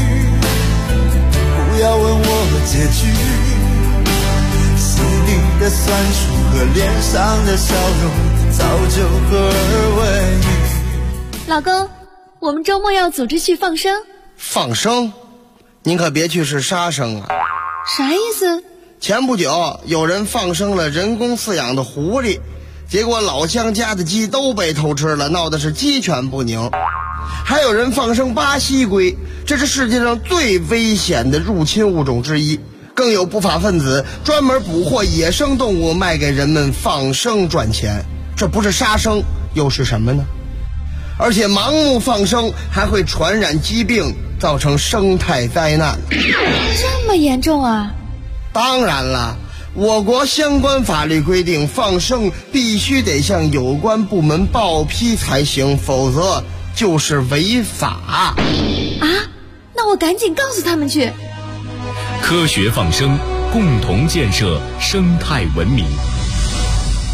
不要问我结局，心里的酸楚和脸上的笑容早就合二为一。 老公，我们周末要组织去放生。 放生？您可别去是杀生啊！ 啥意思？ 前不久有人放生了人工饲养的狐狸，结果老乡家的鸡都被偷吃了，闹得是鸡犬不宁。还有人放生巴西龟，这是世界上最危险的入侵物种之一。更有不法分子专门捕获野生动物卖给人们放生赚钱，这不是杀生又是什么呢？而且盲目放生还会传染疾病，造成生态灾难。 这么严重啊？ 当然了，我国相关法律规定，放生必须得向有关部门报批才行，否则就是违法啊！ 那我赶紧告诉他们去。 科学放生，共同建设生态文明。